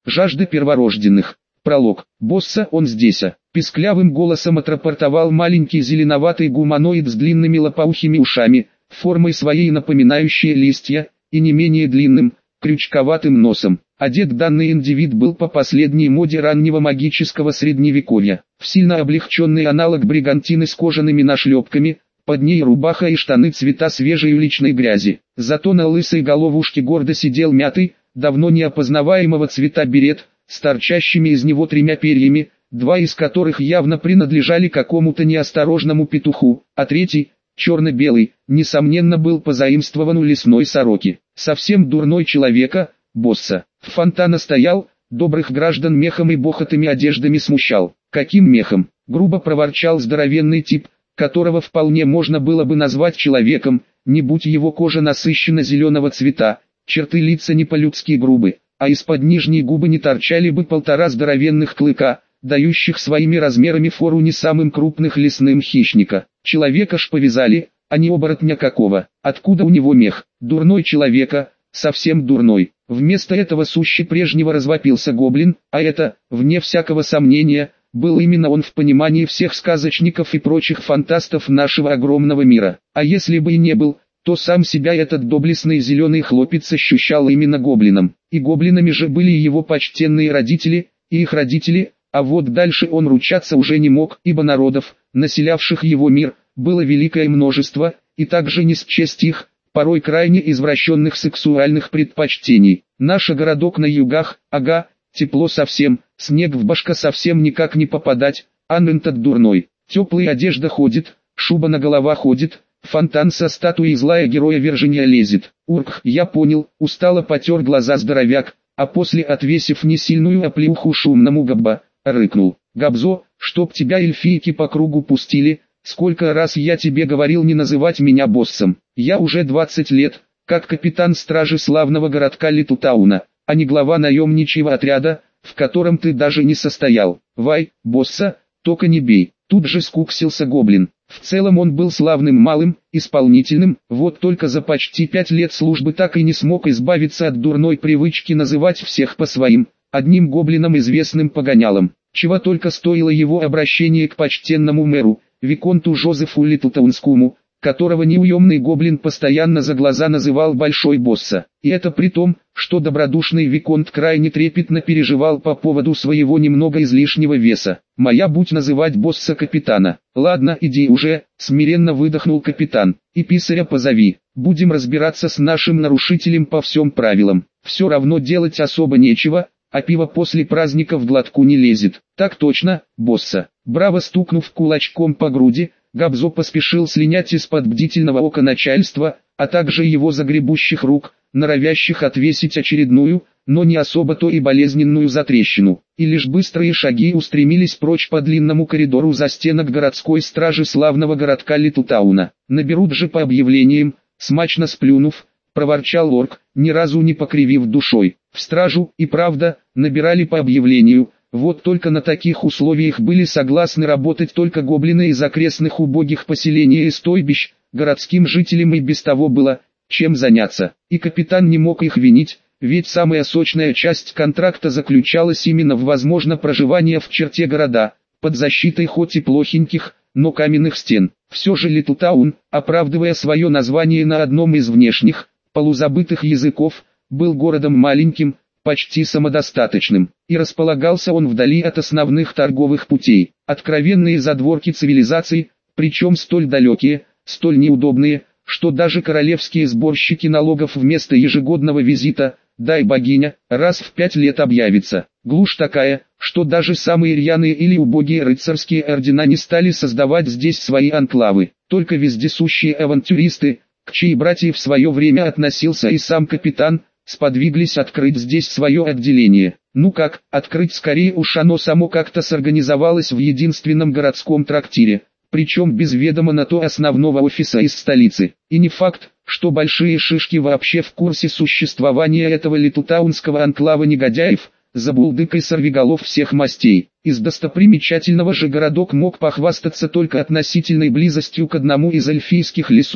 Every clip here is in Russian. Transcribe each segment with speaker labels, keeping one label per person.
Speaker 1: жажда перворожденных. Пролог. «Босса, он здесь!» Писклявым голосом отрапортовал маленький зеленоватый гуманоид с длинными лопоухими ушами, формой своей напоминающие листья, и не менее длинным, крючковатым носом. Одет данный индивид был по последней моде раннего магического средневековья, в сильно облегченный аналог бригантины с кожаными нашлепками, под ней рубаха и штаны цвета свежей уличной грязи. Зато на лысой головушке гордо сидел мятый, давно неопознаваемого цвета берет, с торчащими из него 3 перьями, 2 из которых явно принадлежали какому-то неосторожному петуху, а 3, черно-белый, несомненно был позаимствован у лесной сороки. Совсем дурной человека, босса. Фонтана стоял, добрых граждан мехом и бохотыми одеждами смущал. Каким мехом? Грубо проворчал здоровенный тип, которого вполне можно было бы назвать человеком, не будь его кожа насыщенно зеленого цвета, черты лица не по-людски грубы, а из-под нижней губы не торчали бы 1,5 здоровенных клыка, дающих своими размерами фору не самым крупных лесным хищника. Человека ж повязали, а не оборотня какого. Откуда у него мех? Дурной человека, совсем дурной. Вместо этого суще прежнего развопился гоблин, а это, вне всякого сомнения, был именно он в понимании всех сказочников и прочих фантастов нашего огромного мира. А если бы и не был, то сам себя этот доблестный зеленый хлопец ощущал именно гоблином. И гоблинами же были его почтенные родители, и их родители, а вот дальше он ручаться уже не мог, ибо народов, населявших его мир, было великое множество, и также не счесть их, порой крайне извращенных сексуальных предпочтений. Наш городок на югах, ага, тепло совсем, снег в башка совсем никак не попадать, аннентат дурной, теплая одежда ходит, шуба на голова ходит, фонтан со статуей злая героя Вержиния лезет. Урк, я понял, устало потер глаза здоровяк, а после, отвесив несильную оплеуху шумному Габба, рыкнул: «Габзо, чтоб тебя эльфийки по кругу пустили, сколько раз я тебе говорил не называть меня боссом. Я уже 20 лет, как капитан стражи славного городка Литутауна, а не глава наемничьего отряда, в котором ты даже не состоял. Вай, босса, только не бей». Тут же скуксился гоблин. В целом он был славным малым, исполнительным, вот только за почти 5 лет службы так и не смог избавиться от дурной привычки называть всех по своим, одним гоблином известным погонялом. Чего только стоило его обращение к почтенному мэру, виконту Жозефу Литлтаунскому, которого неуемный гоблин постоянно за глаза называл большой босса. И это при том, что добродушный виконт крайне трепетно переживал по поводу своего немного излишнего веса. «Моя будь называть босса капитана». «Ладно, иди уже», — смиренно выдохнул капитан, — «и писаря позови, будем разбираться с нашим нарушителем по всем правилам. Все равно делать особо нечего, а пиво после праздника в глотку не лезет». «Так точно, босса». Браво стукнув кулачком по груди, Габзо поспешил слинять из-под бдительного ока начальства, а также его загребущих рук, норовящих отвесить очередную, но не особо то и болезненную затрещину. И лишь быстрые шаги устремились прочь по длинному коридору за стенок городской стражи славного городка Литутауна. «Наберут же по объявлениям», смачно сплюнув, проворчал орк, ни разу не покривив душой. В стражу, и правда, набирали по объявлению. Вот только на таких условиях были согласны работать только гоблины из окрестных убогих поселений и стойбищ, городским жителям и без того было чем заняться. И капитан не мог их винить, ведь самая сочная часть контракта заключалась именно в возможно проживание в черте города, под защитой хоть и плохеньких, но каменных стен. Все же Литутаун, оправдывая свое название на одном из внешних, полузабытых языков, был городом маленьким, почти самодостаточным, и располагался он вдали от основных торговых путей. Откровенные задворки цивилизации, причем столь далекие, столь неудобные, что даже королевские сборщики налогов вместо ежегодного визита, дай богиня, раз в 5 лет объявится. Глушь такая, что даже самые рьяные или убогие рыцарские ордена не стали создавать здесь свои анклавы. Только вездесущие авантюристы, к чьей братье в свое время относился и сам капитан, сподвиглись открыть здесь свое отделение. Ну как, открыть, скорее уж оно само как-то сорганизовалось в единственном городском трактире, причем без ведома на то основного офиса из столицы. И не факт, что большие шишки вообще в курсе существования этого литутаунского анклава негодяев, забулдык и сорвиголов всех мастей. Из достопримечательного же городок мог похвастаться только относительной близостью к одному из эльфийских лесов,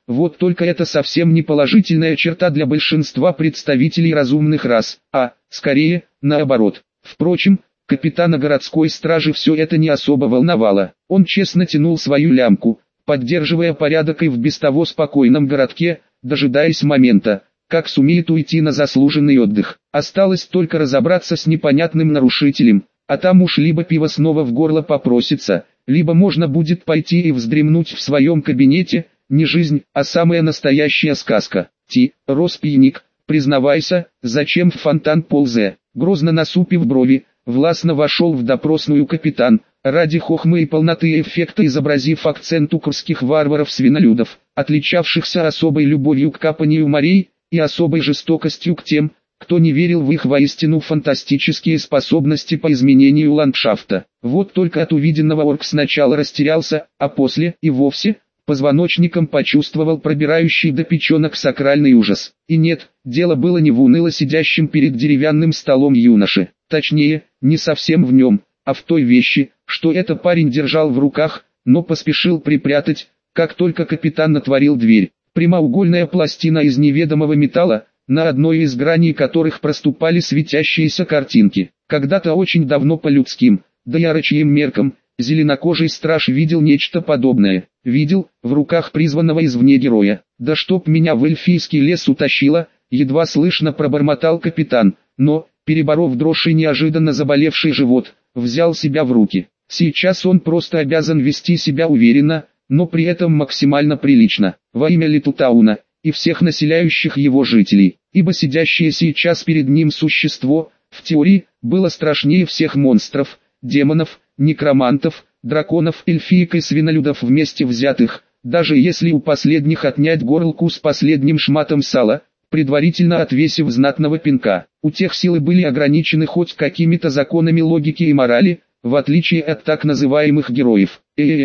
Speaker 1: Вот только это совсем не положительная черта для большинства представителей разумных рас, а, скорее, наоборот. Впрочем, капитана городской стражи все это не особо волновало. Он честно тянул свою лямку, поддерживая порядок и в без того спокойном городке, дожидаясь момента, как сумеет уйти на заслуженный отдых. Осталось только разобраться с непонятным нарушителем, а там уж либо пиво снова в горло попросится, либо можно будет пойти и вздремнуть в своем кабинете. Не жизнь, а самая настоящая сказка. Роспийник, признавайся, зачем в фонтан ползе? Грозно насупив брови, властно вошел в допросную капитан, ради хохмы и полноты эффекта изобразив акцент укрских варваров-свинолюдов, отличавшихся особой любовью к капанию морей и особой жестокостью к тем, кто не верил в их воистину фантастические способности по изменению ландшафта. Вот только от увиденного орк сначала растерялся, а после и вовсе позвоночником почувствовал пробирающий до печенок сакральный ужас. И нет, дело было не в уныло сидящем перед деревянным столом юноше. Точнее, не совсем в нем, а в той вещи, что этот парень держал в руках, но поспешил припрятать, как только капитан натворил дверь. Прямоугольная пластина из неведомого металла, на одной из граней которых проступали светящиеся картинки. Когда-то очень давно по людским, да и орочьим меркам, зеленокожий страж видел нечто подобное. Видел, в руках призванного извне героя. «Да чтоб меня в эльфийский лес утащило», едва слышно пробормотал капитан, но, переборов дрожь и неожиданно заболевший живот, взял себя в руки. Сейчас он просто обязан вести себя уверенно, но при этом максимально прилично, во имя Литутауна и всех населяющих его жителей, ибо сидящее сейчас перед ним существо, в теории, было страшнее всех монстров, демонов, некромантов, драконов, эльфиек и свинолюдов вместе взятых, даже если у последних отнять горлку с последним шматом сала, предварительно отвесив знатного пинка. У тех силы были ограничены хоть какими-то законами логики и морали, в отличие от так называемых героев.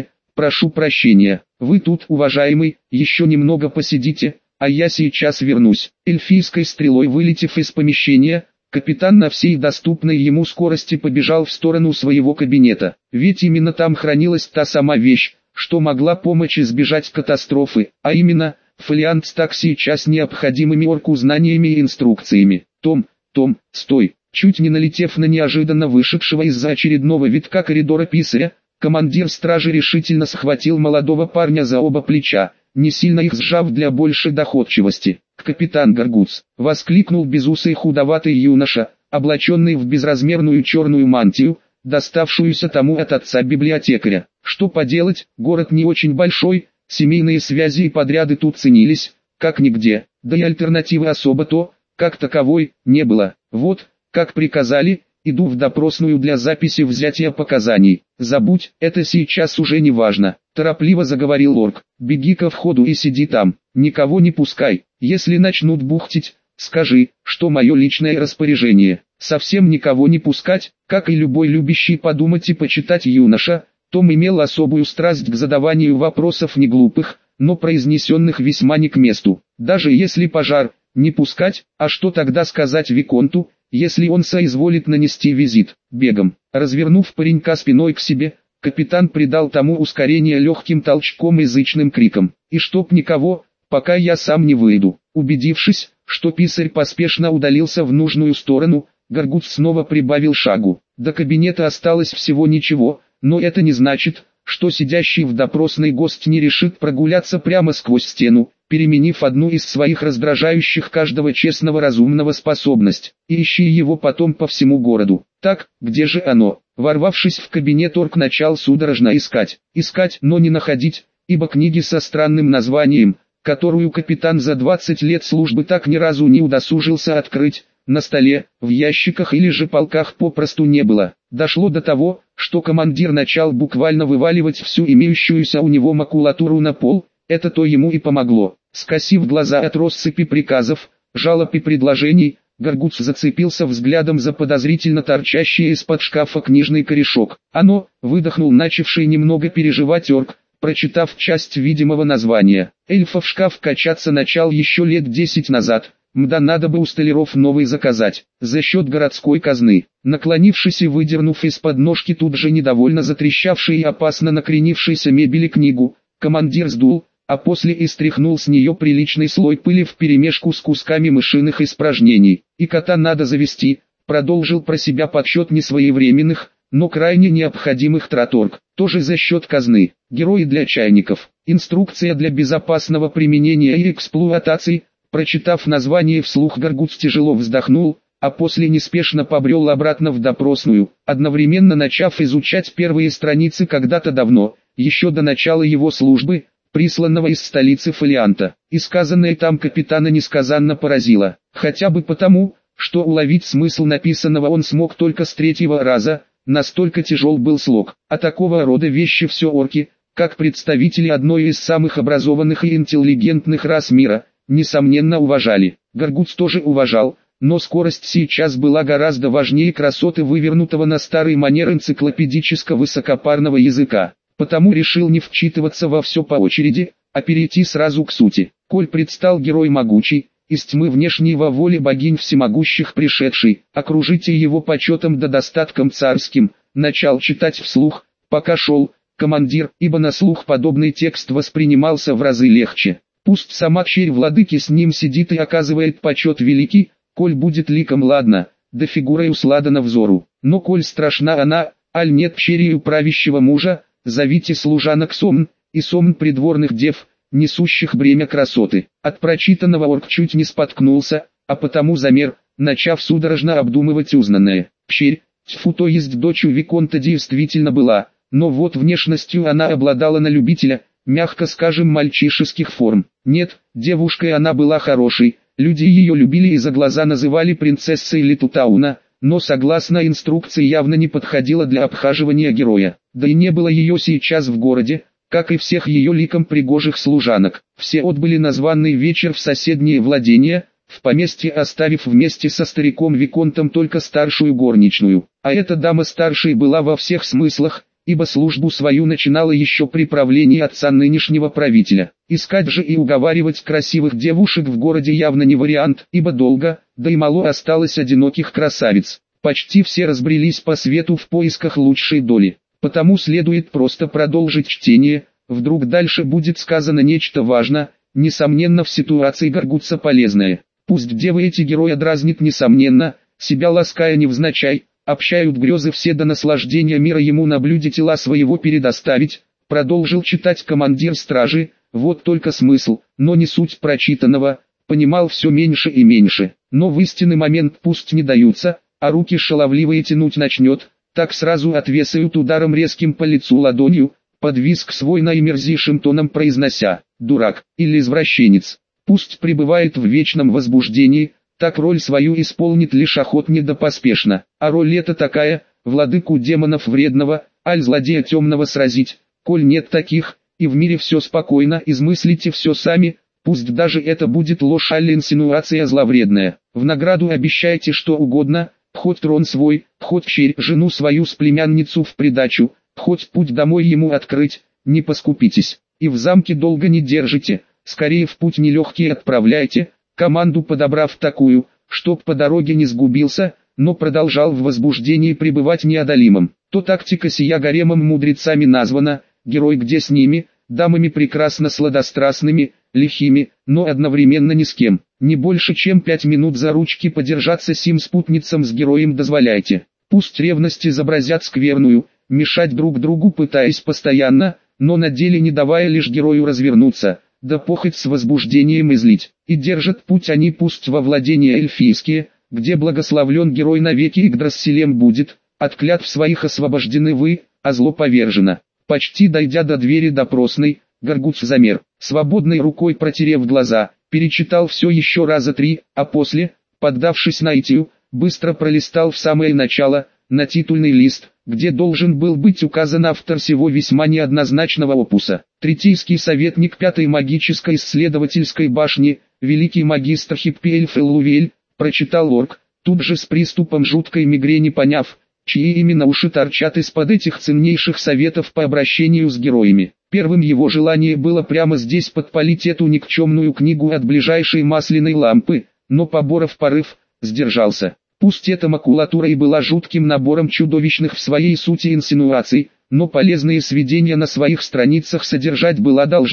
Speaker 1: Прошу прощения, вы тут, уважаемый, еще немного посидите, а я сейчас вернусь. Эльфийской стрелой вылетев из помещения, капитан на всей доступной ему скорости побежал в сторону своего кабинета. Ведь именно там хранилась та сама вещь, что могла помочь избежать катастрофы, а именно, фолиант с так сейчас необходимыми орку знаниями и инструкциями. Том, стой! Чуть не налетев на неожиданно вышедшего из-за очередного витка коридора писаря, командир стражи решительно схватил молодого парня за оба плеча, не сильно их сжав для большей доходчивости. «Капитан Гаргуц!» — воскликнул безусый худоватый юноша, облаченный в безразмерную черную мантию, доставшуюся тому от отца-библиотекаря. «Что поделать, город не очень большой, семейные связи и подряды тут ценились, как нигде, да и альтернативы особо-то, как таковой, не было. Вот, как приказали, иду в допросную для записи взятия показаний. Забудь, это сейчас уже не важно», — торопливо заговорил орк. «Беги ко входу и сиди там, никого не пускай. Если начнут бухтить, скажи, что мое личное распоряжение. Совсем никого не пускать». Как и любой любящий подумать и почитать юноша, Том имел особую страсть к задаванию вопросов не глупых, но произнесенных весьма не к месту. Даже если пожар, не пускать, а что тогда сказать виконту, если он соизволит нанести визит? Бегом, развернув паренька спиной к себе, капитан придал тому ускорение легким толчком и зычным криком. «И чтоб никого, пока я сам не выйду». Убедившись, что писарь поспешно удалился в нужную сторону, Гаргуц снова прибавил шагу. До кабинета осталось всего ничего, но это не значит, что сидящий в допросной гость не решит прогуляться прямо сквозь стену, переменив одну из своих раздражающих каждого честного разумного способность, и ищи его потом по всему городу. Так, где же оно? Ворвавшись в кабинет, орк начал судорожно искать, но не находить, ибо книги со странным названием, которую капитан за 20 лет службы так ни разу не удосужился открыть, на столе, в ящиках или же полках попросту не было. Дошло до того, что командир начал буквально вываливать всю имеющуюся у него макулатуру на пол, это-то ему и помогло. Скосив глаза от россыпи приказов, жалоб и предложений, Гаргуц зацепился взглядом за подозрительно торчащий из-под шкафа книжный корешок. «Оно», — выдохнул начавший немного переживать орк, прочитав часть видимого названия. «Эльфов шкаф качаться начал еще лет 10 назад. Мда, надо бы у столяров новый заказать, за счет городской казны». Наклонившись и выдернув из-под ножки тут же недовольно затрещавший и опасно накренившийся мебели книгу, командир сдул, а после и стряхнул с нее приличный слой пыли вперемешку с кусками мышиных испражнений. И кота надо завести, продолжил про себя подсчет несвоевременных, но крайне необходимых траторг, тоже за счет казны. Герои для чайников. Инструкция для безопасного применения и эксплуатации. Прочитав название вслух, Гаргутс тяжело вздохнул, а после неспешно побрел обратно в допросную, одновременно начав изучать первые страницы когда-то давно, еще до начала его службы, присланного из столицы фолианта. И сказанное там капитана несказанно поразило, хотя бы потому, что уловить смысл написанного он смог только с третьего раза, настолько тяжел был слог. А такого рода вещи все орки, как представители одной из самых образованных и интеллигентных рас мира, несомненно уважали. Гаргутс тоже уважал, но скорость сейчас была гораздо важнее красоты вывернутого на старый манер энциклопедического высокопарного языка. Потому решил не вчитываться во все по очереди, а перейти сразу к сути. Коль предстал герой могучий, из тьмы внешней во воле богинь всемогущих пришедший, окружите его почетом да достатком царским, начал читать вслух, пока шел командир, ибо на слух подобный текст воспринимался в разы легче. Пусть сама черь владыки с ним сидит и оказывает почет великий, коль будет ликом ладно, да фигурой усладана взору. Но коль страшна она, аль нет черью правящего мужа, зовите служанок сомн, и сомн придворных дев, несущих бремя красоты. От прочитанного орк чуть не споткнулся, а потому замер, начав судорожно обдумывать узнанное. Пщерь, тьфу, то есть дочь у Виконта действительно была, но вот внешностью она обладала на любителя, мягко скажем, мальчишеских форм. Нет, девушкой она была хорошей, люди ее любили и за глаза называли принцессой Летутауна, но согласно инструкции явно не подходила для обхаживания героя. Да и не было ее сейчас в городе, как и всех ее ликом пригожих служанок. Все отбыли на званый вечер в соседние владения, в поместье оставив вместе со стариком Виконтом только старшую горничную. А эта дама старшей была во всех смыслах, ибо службу свою начинала еще при правлении отца нынешнего правителя. Искать же и уговаривать красивых девушек в городе явно не вариант, ибо долго, да и мало осталось одиноких красавиц. Почти все разбрелись по свету в поисках лучшей доли. Потому следует просто продолжить чтение, вдруг дальше будет сказано нечто важное, несомненно в ситуации Гаргутса полезное. Пусть девы эти героя дразнит несомненно, себя лаская невзначай, общают грезы все до наслаждения мира ему на блюде тела своего передоставить, продолжил читать командир стражи, вот только смысл, но не суть прочитанного, понимал все меньше и меньше, но в истинный момент пусть не даются, а руки шаловливые тянуть начнет, так сразу отвесают ударом резким по лицу ладонью, под визг свой наимерзейшим тоном произнося «дурак» или «извращенец». Пусть пребывает в вечном возбуждении, так роль свою исполнит лишь охотне да поспешно. А роль эта такая, владыку демонов вредного, аль злодея темного сразить. Коль нет таких, и в мире все спокойно, измыслите все сами, пусть даже это будет ложь аль инсинуация зловредная. В награду обещайте что угодно, хоть трон свой, хоть черь жену свою с племянницу в придачу, хоть путь домой ему открыть, не поскупитесь. И в замке долго не держите, скорее в путь нелегкий отправляйте, команду подобрав такую, чтоб по дороге не сгубился, но продолжал в возбуждении пребывать неодолимым. То тактика сия гаремом мудрецами названа, герой где с ними, дамами прекрасно сладострастными, лихими, но одновременно ни с кем. Не больше чем 5 минут за ручки подержаться сим спутницам с героем дозволяйте. Пусть ревность изобразят скверную, мешать друг другу пытаясь постоянно, но на деле не давая лишь герою развернуться, да похоть с возбуждением излить. И держат путь они пусть во владения эльфийские, где благословлен герой навеки Игдрасилем будет, от клятв своих освобождены вы, а зло повержено. Почти дойдя до двери допросной, Гаргутс замер, свободной рукой протерев глаза, перечитал все еще раза 3, а после, поддавшись наитию, быстро пролистал в самое начало, на титульный лист, где должен был быть указан автор сего весьма неоднозначного опуса. Третийский советник 5-й магической исследовательской башни, великий магистр Хиппиэль Феллувель, прочитал орк, тут же с приступом жуткой мигрени поняв, чьи именно уши торчат из-под этих ценнейших советов по обращению с героями. Первым его желание было прямо здесь подпалить эту никчемную книгу от ближайшей масляной лампы, но поборов порыв, сдержался. Пусть эта макулатура и была жутким набором чудовищных в своей сути инсинуаций, но полезные сведения на своих страницах содержать была должна.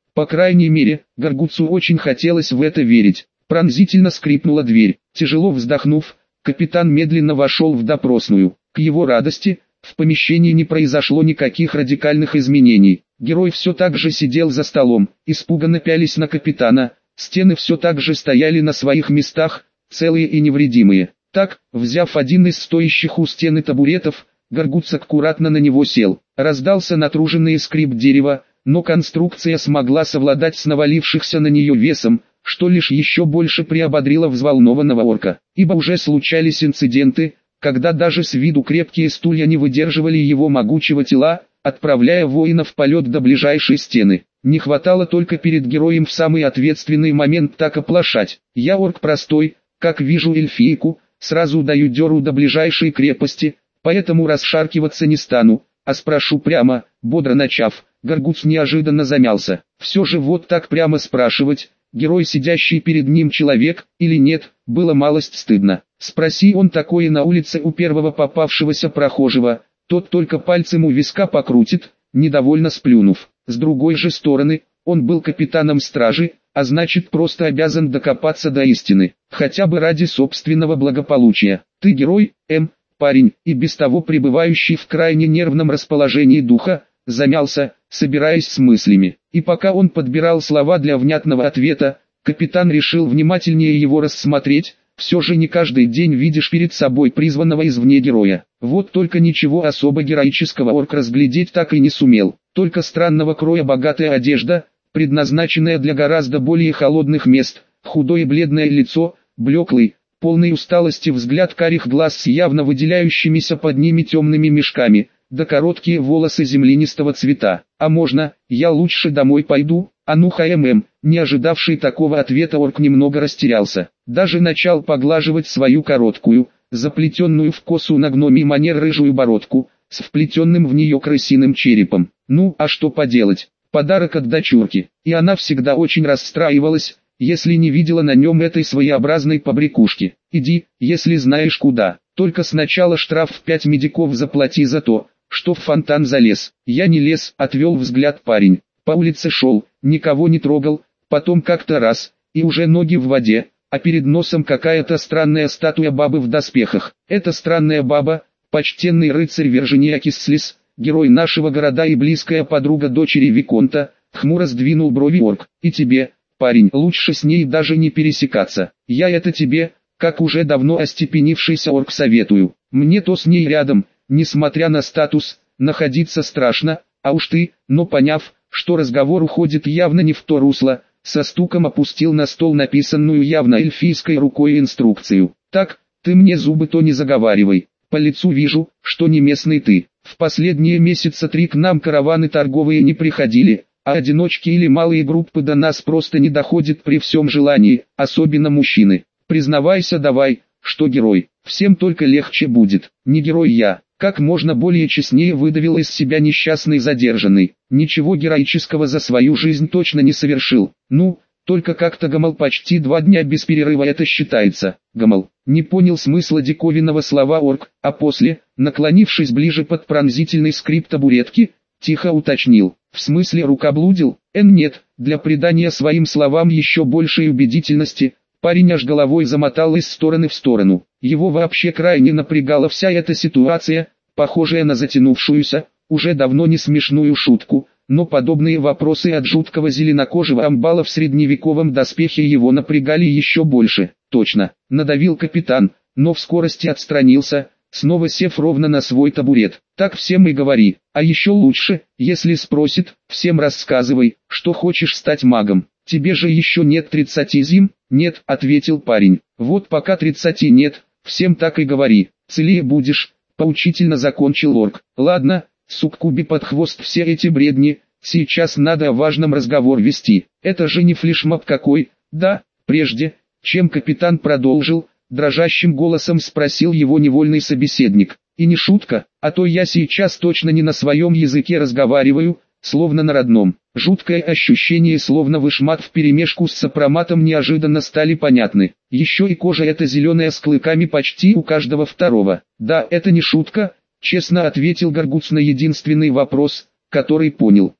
Speaker 1: По крайней мере, Гаргуцу очень хотелось в это верить. Пронзительно скрипнула дверь. Тяжело вздохнув, капитан медленно вошел в допросную. К его радости, в помещении не произошло никаких радикальных изменений. Герой все так же сидел за столом, испуганно пялись на капитана. Стены все так же стояли на своих местах, целые и невредимые. Так, взяв один из стоящих у стены табуретов, Гаргуц аккуратно на него сел. Раздался натруженный скрип дерева, но конструкция смогла совладать с навалившихся на нее весом, что лишь еще больше приободрило взволнованного орка. Ибо уже случались инциденты, когда даже с виду крепкие стулья не выдерживали его могучего тела, отправляя воина в полет до ближайшей стены. Не хватало только перед героем в самый ответственный момент так оплошать. Я орк простой, как вижу эльфийку, сразу даю дёру до ближайшей крепости, поэтому расшаркиваться не стану, а спрошу прямо, бодро начав. Гаргуц неожиданно замялся. Все же вот так прямо спрашивать, герой, сидящий перед ним человек, или нет, было малость стыдно. Спроси он такое на улице у первого попавшегося прохожего, тот только пальцем у виска покрутит, недовольно сплюнув. С другой же стороны, он был капитаном стражи, а значит просто обязан докопаться до истины, хотя бы ради собственного благополучия. Ты герой, парень, и без того пребывающий в крайне нервном расположении духа, замялся, собираясь с мыслями. И пока он подбирал слова для внятного ответа, капитан решил внимательнее его рассмотреть. Все же не каждый день видишь перед собой призванного извне героя. Вот только ничего особо героического орк разглядеть так и не сумел. Только странного кроя богатая одежда, предназначенная для гораздо более холодных мест, худое бледное лицо, блеклый, полный усталости взгляд карих глаз с явно выделяющимися под ними темными мешками, да короткие волосы землянистого цвета. А можно, я лучше домой пойду? А ну-ка, не ожидавший такого ответа орк немного растерялся. Даже начал поглаживать свою короткую, заплетенную в косу на гномий манер рыжую бородку, с вплетенным в нее крысиным черепом. Ну, а что поделать, подарок от дочурки. И она всегда очень расстраивалась, если не видела на нем этой своеобразной побрякушки. Иди, если знаешь куда, только сначала штраф в 5 медиков заплати за то, что в фонтан залез. Я не лез, отвел взгляд парень. По улице шел, никого не трогал, потом как-то раз, и уже ноги в воде, а перед носом какая-то странная статуя бабы в доспехах. Эта странная баба, почтенный рыцарь Вержиния Кисслис, герой нашего города и близкая подруга дочери Виконта, хмуро сдвинул брови орк. И тебе, парень, лучше с ней даже не пересекаться. Я это тебе, как уже давно остепенившийся орк, советую. Мне то с ней рядом, несмотря на статус, находиться страшно, а уж ты, но поняв, что разговор уходит явно не в то русло, со стуком опустил на стол написанную явно эльфийской рукой инструкцию. Так, ты мне зубы-то не заговаривай, по лицу вижу, что не местный ты. В последние месяца 3 к нам караваны торговые не приходили, а одиночки или малые группы до нас просто не доходят при всем желании, особенно мужчины. Признавайся давай, что герой, всем только легче будет. Не герой я. Как можно более честнее выдавил из себя несчастный задержанный. Ничего героического за свою жизнь точно не совершил. Ну, только как-то гамал почти 2 дня без перерыва, это считается. Гамал. Не понял смысла диковинного слова орк, а после, наклонившись ближе под пронзительный скрип табуретки, тихо уточнил. В смысле рукоблудил? Нет, для придания своим словам еще большей убедительности, парень аж головой замотал из стороны в сторону. Его вообще крайне напрягала вся эта ситуация, похожая на затянувшуюся, уже давно не смешную шутку, но подобные вопросы от жуткого зеленокожего амбала в средневековом доспехе его напрягали еще больше. Точно, надавил капитан, но в скорости отстранился, снова сев ровно на свой табурет. Так всем и говори, а еще лучше, если спросит, всем рассказывай, что хочешь стать магом. Тебе же еще нет 30 зим? Нет, ответил парень. Вот пока 30 нет, всем так и говори, целее будешь, поучительно закончил орк. Ладно, суккуби под хвост все эти бредни, сейчас надо о важном разговор вести. Это же не флешмоб какой, да? Прежде, чем капитан продолжил, дрожащим голосом спросил его невольный собеседник. И не шутка, а то я сейчас точно не на своем языке разговариваю, словно на родном. Жуткое ощущение, словно вышмат вперемешку с сопроматом, неожиданно стали понятны. Еще и кожа эта зеленая с клыками почти у каждого второго. Да, это не шутка, честно ответил Гаргуц на единственный вопрос, который понял.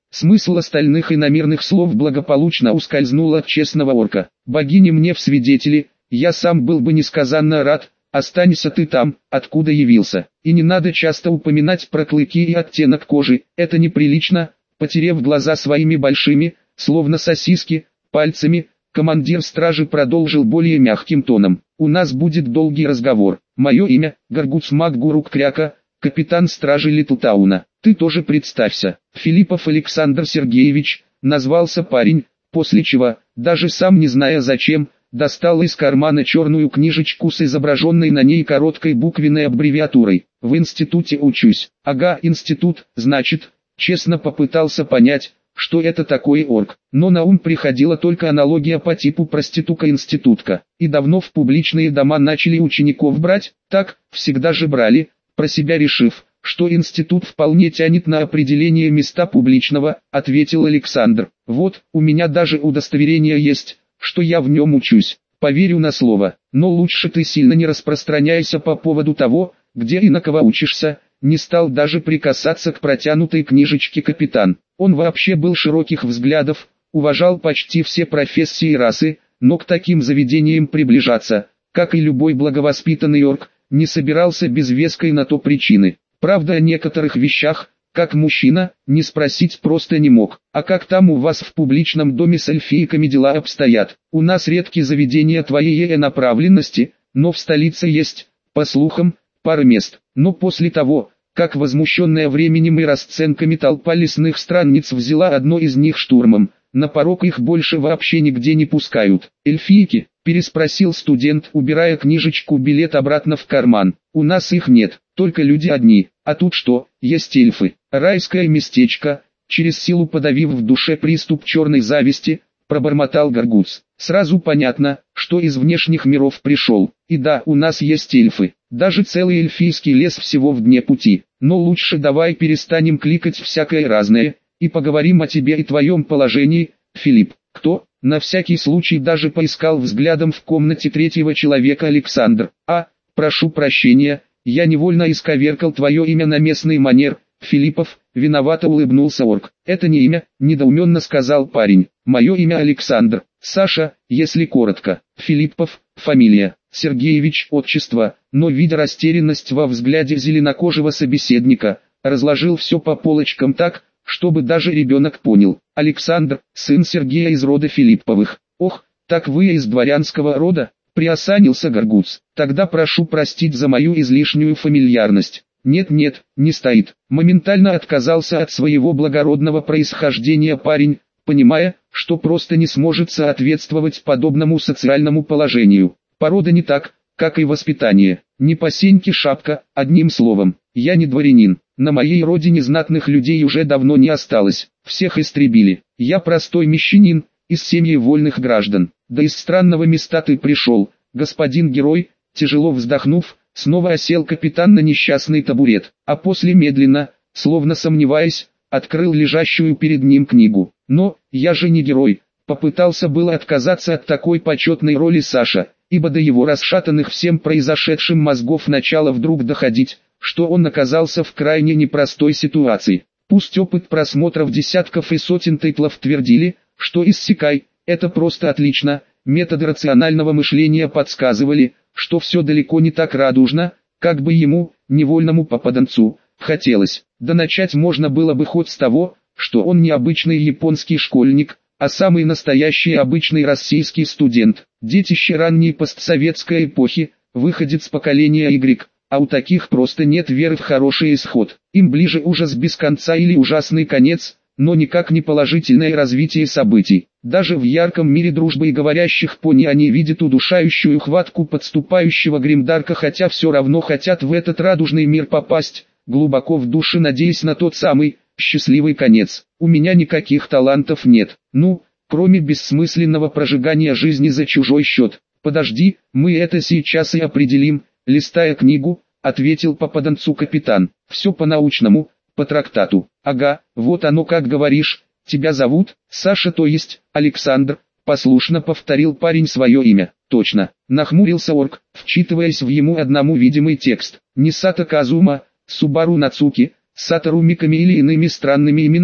Speaker 1: Смысл остальных иномирных слов благополучно ускользнул от честного орка. Богини мне в свидетели, я сам был бы несказанно рад, останься ты там, откуда явился. И не надо часто упоминать про клыки и оттенок кожи, это неприлично. Потерев глаза своими большими, словно сосиски, пальцами, командир стражи продолжил более мягким тоном. У нас будет долгий разговор. Мое имя, Гаргуц Макгурук Кряка, капитан стражи Литлтауна. Ты тоже представься. Филиппов Александр Сергеевич, назвался парень, после чего, даже сам не зная зачем, достал из кармана черную книжечку с изображенной на ней короткой буквенной аббревиатурой. В институте учусь. Ага, институт, значит, честно попытался понять, что это такое орк. Но на ум приходила только аналогия по типу проститутка-институтка. И давно в публичные дома начали учеников брать, так, всегда же брали, про себя решив, что институт вполне тянет на определение места публичного, ответил Александр. Вот, у меня даже удостоверение есть, что я в нем учусь. Поверю на слово, но лучше ты сильно не распространяйся по поводу того, где и на кого учишься. Не стал даже прикасаться к протянутой книжечке капитан. Он вообще был широких взглядов, уважал почти все профессии и расы, но к таким заведениям приближаться, как и любой благовоспитанный орк, не собирался без веской на то причины. Правда, о некоторых вещах, как мужчина, не спросить просто не мог. А как там у вас в публичном доме с эльфийками дела обстоят? У нас редкие заведения твоей направленности, но в столице есть, по слухам, пара мест. Но после того, как возмущенная временем и расценками толпа лесных странниц взяла одно из них штурмом, на порог их больше вообще нигде не пускают. Эльфийки? Переспросил студент, убирая книжечку билет обратно в карман. У нас их нет, только люди одни. А тут что, есть эльфы. Райское местечко, через силу подавив в душе приступ черной зависти, пробормотал Гаргуц. Сразу понятно, что из внешних миров пришел. И да, у нас есть эльфы. Даже целый эльфийский лес всего в дне пути. Но лучше давай перестанем кликать всякое разное, и поговорим о тебе и твоем положении, Филипп. Кто? На всякий случай даже поискал взглядом в комнате третьего человека Александр. Прошу прощения, я невольно исковеркал твое имя на местный манер. Филиппов, виновато улыбнулся орк. Это не имя, недоуменно сказал парень. Мое имя Александр, Саша, если коротко. Филиппов, фамилия. Сергеевич, отчество. Но видя растерянность во взгляде зеленокожего собеседника, разложил все по полочкам так, чтобы даже ребенок понял. Александр, сын Сергея из рода Филипповых. Ох, так вы из дворянского рода? Приосанился Гаргуц. Тогда прошу простить за мою излишнюю фамильярность. Нет, не стоит. Моментально отказался от своего благородного происхождения парень, понимая, что просто не сможет соответствовать подобному социальному положению. Порода не так, как и воспитание. Не по сеньке шапка, одним словом. Я не дворянин. На моей родине знатных людей уже давно не осталось. Всех истребили. Я простой мещанин, из семьи вольных граждан. Да из странного места ты пришел, господин герой. Тяжело вздохнув, снова осел капитан на несчастный табурет, а после медленно, словно сомневаясь, открыл лежащую перед ним книгу. Но, я же не герой, попытался было отказаться от такой почетной роли Саша, ибо до его расшатанных всем произошедшим мозгов начало вдруг доходить, что он оказался в крайне непростой ситуации. Пусть опыт просмотров десятков и сотен титлов твердили, что иссякай, это просто отлично, методы рационального мышления подсказывали, что все далеко не так радужно, как бы ему, невольному попаданцу, хотелось. Да начать можно было бы хоть с того, что он не обычный японский школьник, а самый настоящий обычный российский студент, детище ранней постсоветской эпохи, выходец с поколения Y, а у таких просто нет веры в хороший исход. Им ближе ужас без конца или ужасный конец, но никак не положительное развитие событий. Даже в ярком мире дружбы и говорящих пони они видят удушающую хватку подступающего гримдарка, хотя все равно хотят в этот радужный мир попасть, глубоко в душе надеясь на тот самый, счастливый конец. У меня никаких талантов нет, кроме бессмысленного прожигания жизни за чужой счет. Подожди, мы это сейчас и определим, листая книгу, ответил попаданцу капитан. Все по-научному, по трактату. Ага, вот оно как говоришь, тебя зовут, Саша, то есть, Александр, послушно повторил парень свое имя. Точно, нахмурился орк, вчитываясь в ему одному видимый текст. Не Сата Казума, Субару Нацуки, Сатору Миками или иными странными именами.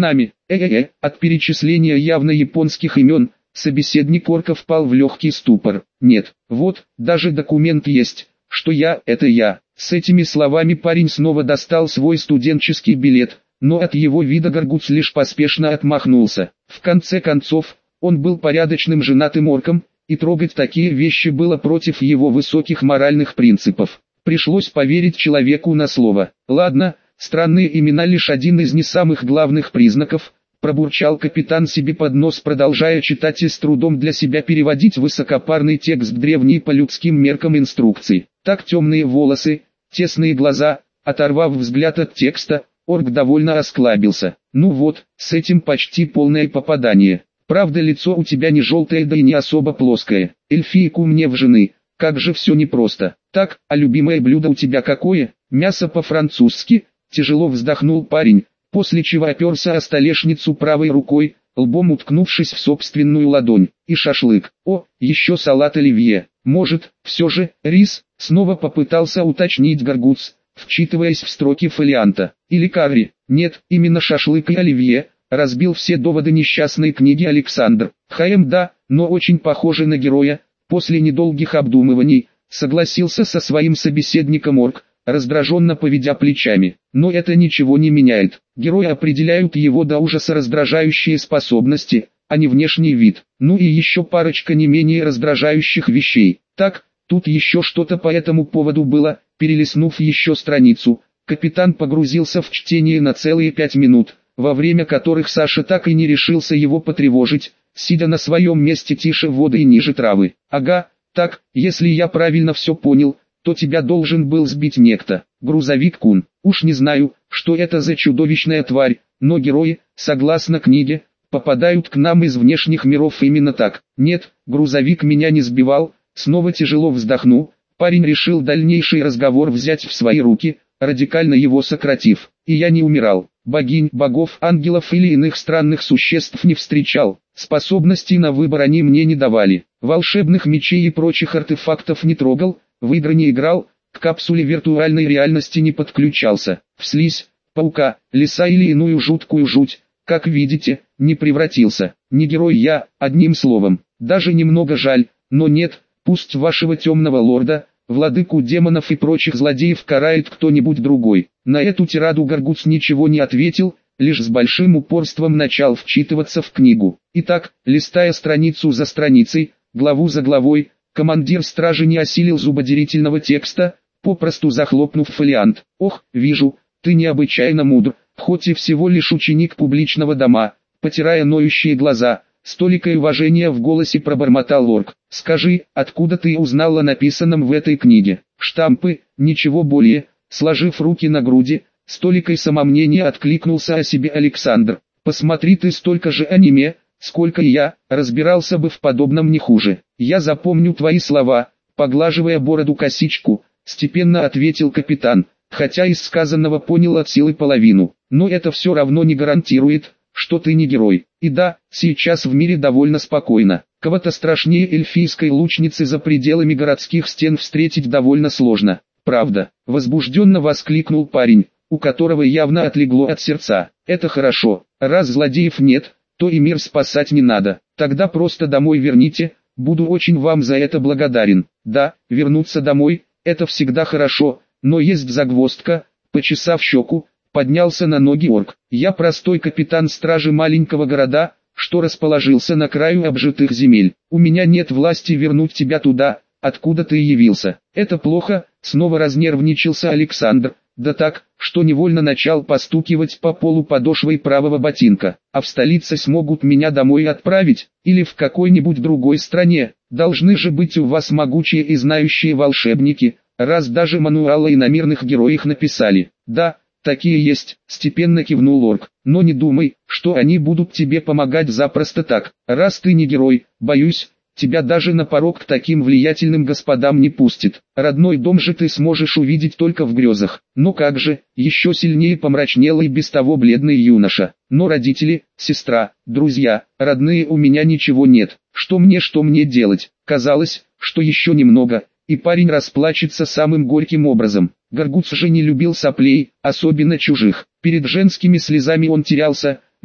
Speaker 1: От перечисления явно японских имен, собеседник орка впал в легкий ступор. Нет, вот, даже документ есть, что это я. С этими словами парень снова достал свой студенческий билет, но от его вида Гаргутс лишь поспешно отмахнулся. В конце концов, он был порядочным женатым орком, и трогать такие вещи было против его высоких моральных принципов. Пришлось поверить человеку на слово. Ладно, странные имена лишь один из не самых главных признаков, пробурчал капитан себе под нос, продолжая читать и с трудом для себя переводить высокопарный текст древней по людским меркам инструкции. Так темные волосы, тесные глаза, оторвав взгляд от текста, орк довольно осклабился. Ну вот, с этим почти полное попадание. Правда, лицо у тебя не желтое, да и не особо плоское. Эльфийку мне в жены, как же все непросто. Так, а любимое блюдо у тебя какое? Мясо по-французски? Тяжело вздохнул парень, после чего оперся о столешницу правой рукой, лбом уткнувшись в собственную ладонь. И шашлык. О, еще салат оливье. Может, все же, рис? Снова попытался уточнить Гаргутс, вчитываясь в строки фолианта. Или карри? Нет, именно шашлык и оливье. Разбил все доводы несчастной книги Александр. Да, но очень похоже на героя. После недолгих обдумываний, согласился со своим собеседником орк, раздраженно поведя плечами. Но это ничего не меняет. Герои определяют его до ужаса раздражающие способности, а не внешний вид. Ну и еще парочка не менее раздражающих вещей. Так, тут еще что-то по этому поводу было. Перелистнув еще страницу, капитан погрузился в чтение на целые 5 минут, во время которых Саша так и не решился его потревожить, сидя на своем месте тише воды и ниже травы. Ага, так, если я правильно все понял, то тебя должен был сбить некто, грузовик-кун. Уж не знаю, что это за чудовищная тварь, но герои, согласно книге, попадают к нам из внешних миров именно так. Нет, грузовик меня не сбивал. Снова тяжело вздохнул, парень решил дальнейший разговор взять в свои руки, радикально его сократив. И я не умирал. Богинь, богов, ангелов или иных странных существ не встречал. Способностей на выбор они мне не давали. Волшебных мечей и прочих артефактов не трогал, в игры не играл, к капсуле виртуальной реальности не подключался. В слизь, паука, лиса или иную жуткую жуть, как видите, не превратился. Не герой я, одним словом. Даже немного жаль, но нет, пусть вашего темного лорда, владыку демонов и прочих злодеев карает кто-нибудь другой. На эту тираду Гаргутс ничего не ответил, лишь с большим упорством начал вчитываться в книгу. Итак, листая страницу за страницей, главу за главой, командир стражи не осилил зубодерительного текста, попросту захлопнув фолиант. Ох, вижу, ты необычайно мудр, хоть и всего лишь ученик публичного дома, потирая ноющие глаза. С толикой уважения в голосе пробормотал орк. Скажи, откуда ты узнал о написанном в этой книге? Штампы, ничего более. Сложив руки на груди, с толикой самомнения откликнулся о себе Александр. Посмотри, ты столько же аниме, сколько и я, разбирался бы в подобном не хуже. Я запомню твои слова, поглаживая бороду-косичку, степенно ответил капитан, хотя из сказанного понял от силы половину. Но это все равно не гарантирует, что ты не герой. И да, сейчас в мире довольно спокойно. Кого-то страшнее эльфийской лучницы за пределами городских стен встретить довольно сложно. Правда, возбужденно воскликнул парень, у которого явно отлегло от сердца. Это хорошо, раз злодеев нет, то и мир спасать не надо. Тогда просто домой верните, буду очень вам за это благодарен. Да, вернуться домой, это всегда хорошо, но есть загвоздка. Почесав щеку, поднялся на ноги орк. Я простой капитан стражи маленького города, что расположился на краю обжитых земель. У меня нет власти вернуть тебя туда, откуда ты явился. Это плохо, снова разнервничался Александр, да так, что невольно начал постукивать по полу подошвой правого ботинка. А в столице смогут меня домой отправить, или в какой-нибудь другой стране. Должны же быть у вас могучие и знающие волшебники, раз даже мануалы иномирных героев написали. Да, такие есть, степенно кивнул орк, но не думай, что они будут тебе помогать запросто так. Раз ты не герой, боюсь, тебя даже на порог к таким влиятельным господам не пустит. Родной дом же ты сможешь увидеть только в грезах. Но как же, еще сильнее помрачнел и без того бледный юноша. Но родители, сестра, друзья, родные у меня ничего нет. Что мне делать? Казалось, что еще немного, и парень расплачется самым горьким образом. Гаргутс же не любил соплей, особенно чужих. Перед женскими слезами он терялся,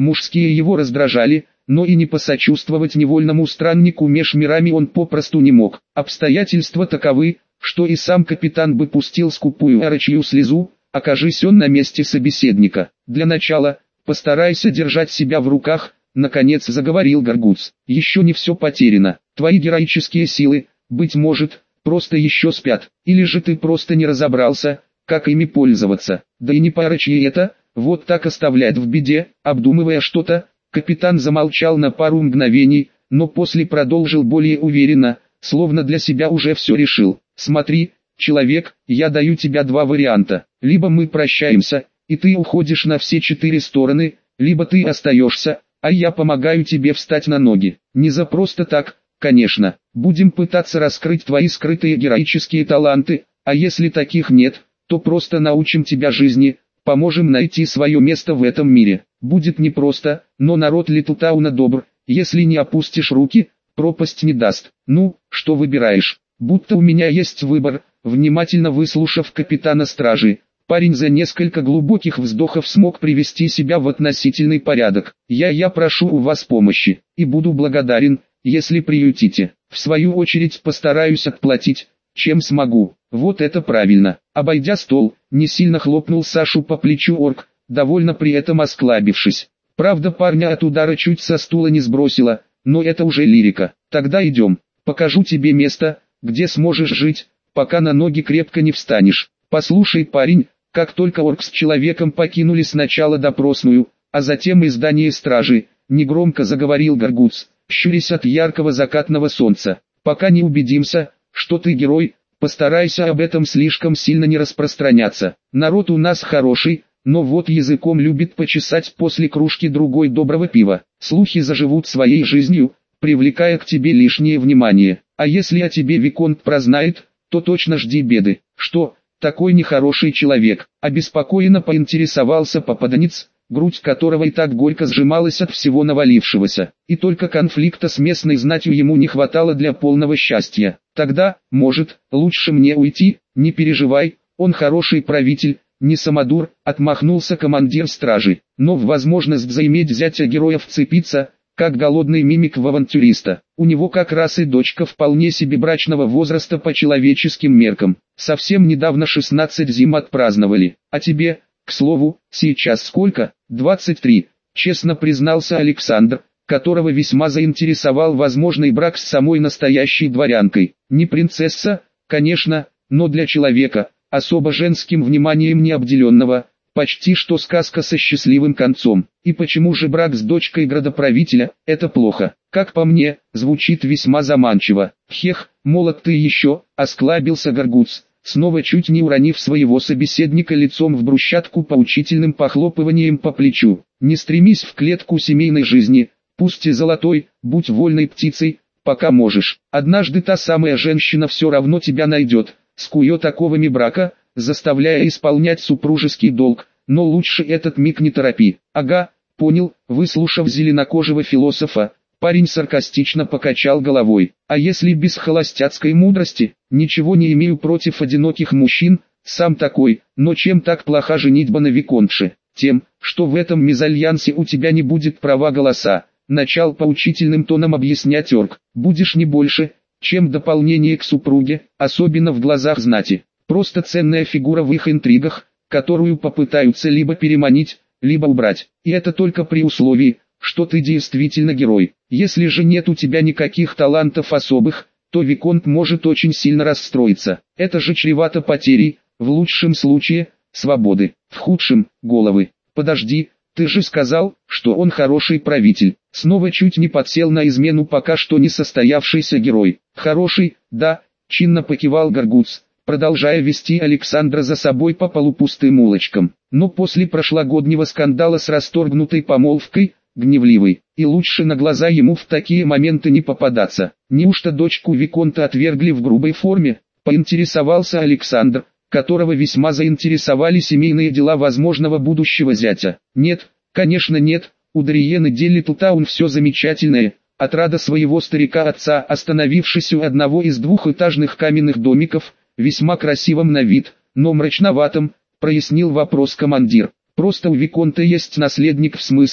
Speaker 1: мужские его раздражали, но и не посочувствовать невольному страннику меж мирами он попросту не мог. Обстоятельства таковы, что и сам капитан бы пустил скупую орочью слезу, окажись он на месте собеседника. Для начала, постарайся держать себя в руках, наконец заговорил Гаргутс. Еще не все потеряно. Твои героические силы, быть может, просто еще спят. Или же ты просто не разобрался, как ими пользоваться. Да и не по орочьи это, вот так оставлять в беде, обдумывая что-то. Капитан замолчал на пару мгновений, но после продолжил более уверенно, словно для себя уже все решил. Смотри, человек, я даю тебе два варианта. Либо мы прощаемся, и ты уходишь на все 4 стороны, либо ты остаешься, а я помогаю тебе встать на ноги. Не за просто так, конечно. Будем пытаться раскрыть твои скрытые героические таланты, а если таких нет, то просто научим тебя жизни, поможем найти свое место в этом мире. Будет непросто, но народ Литлтауна добр, если не опустишь руки, пропасть не даст. Ну, что выбираешь? Будто у меня есть выбор. Внимательно выслушав капитана стражи, парень за несколько глубоких вздохов смог привести себя в относительный порядок. Я прошу у вас помощи, и буду благодарен, если приютите. В свою очередь постараюсь отплатить, чем смогу. Вот это правильно. Обойдя стол, не сильно хлопнул Сашу по плечу орк, довольно при этом осклабившись. Правда, парня от удара чуть со стула не сбросило, но это уже лирика. Тогда идем, покажу тебе место, где сможешь жить, пока на ноги крепко не встанешь. Послушай, парень, как только орк с человеком покинули сначала допросную, а затем и здание стражи, негромко заговорил Гаргутс, щурясь от яркого закатного солнца. Пока не убедимся, что ты герой, постарайся об этом слишком сильно не распространяться. Народ у нас хороший, но вот языком любит почесать после кружки другой доброго пива. Слухи заживут своей жизнью, привлекая к тебе лишнее внимание. А если о тебе виконт прознает, то точно жди беды. Что, такой нехороший человек? Обеспокоенно поинтересовался попаданец, грудь которого и так горько сжималась от всего навалившегося. И только конфликта с местной знатью ему не хватало для полного счастья. Тогда, может, лучше мне уйти? Не переживай, он хороший правитель, не самодур, отмахнулся командир стражи. Но в возможность заиметь зятя героя вцепиться, как голодный мимик в авантюриста. У него как раз и дочка вполне себе брачного возраста по человеческим меркам. Совсем недавно 16 зим отпраздновали. А тебе, к слову, сейчас сколько? 23, честно признался Александр, которого весьма заинтересовал возможный брак с самой настоящей дворянкой. Не принцесса, конечно, но для человека, особо женским вниманием не обделенного, почти что сказка со счастливым концом. И почему же брак с дочкой градоправителя, это плохо? Как по мне, звучит весьма заманчиво. Хех, молод ты еще, осклабился Гаргутс, снова чуть не уронив своего собеседника лицом в брусчатку поучительным похлопыванием по плечу. Не стремись в клетку семейной жизни, пусть и золотой, будь вольной птицей, пока можешь. Однажды та самая женщина все равно тебя найдет, скует оковами брака, заставляя исполнять супружеский долг, но лучше этот миг не торопи. Ага, понял, выслушав зеленокожего философа, парень саркастично покачал головой. А если без холостяцкой мудрости? Ничего не имею против одиноких мужчин, сам такой, но чем так плоха женитьба на виконтше? Тем, что в этом мезальянсе у тебя не будет права голоса. Начал поучительным тоном объяснять орк. Будешь не больше, чем дополнение к супруге, особенно в глазах знати. Просто ценная фигура в их интригах, которую попытаются либо переманить, либо убрать. И это только при условии, что ты действительно герой. Если же нет у тебя никаких талантов особых, то виконт может очень сильно расстроиться. Это же чревато потерей, в лучшем случае, свободы, в худшем – головы. Подожди, ты же сказал, что он хороший правитель. Снова чуть не подсел на измену пока что не состоявшийся герой. Хороший, да, чинно покивал Гаргутс, продолжая вести Александра за собой по полупустым улочкам. Но после прошлогоднего скандала с расторгнутой помолвкой, гневливый, и лучше на глаза ему в такие моменты не попадаться. Неужто дочку виконта отвергли в грубой форме? Поинтересовался Александр, которого весьма заинтересовали семейные дела возможного будущего зятя. Нет, конечно нет, у Дриены де Литлтаун все замечательное. Отрада своего старика-отца, остановившись у одного из двухэтажных каменных домиков, весьма красивым на вид, но мрачноватым, прояснил вопрос командир. Просто у виконта есть наследник, в смысле,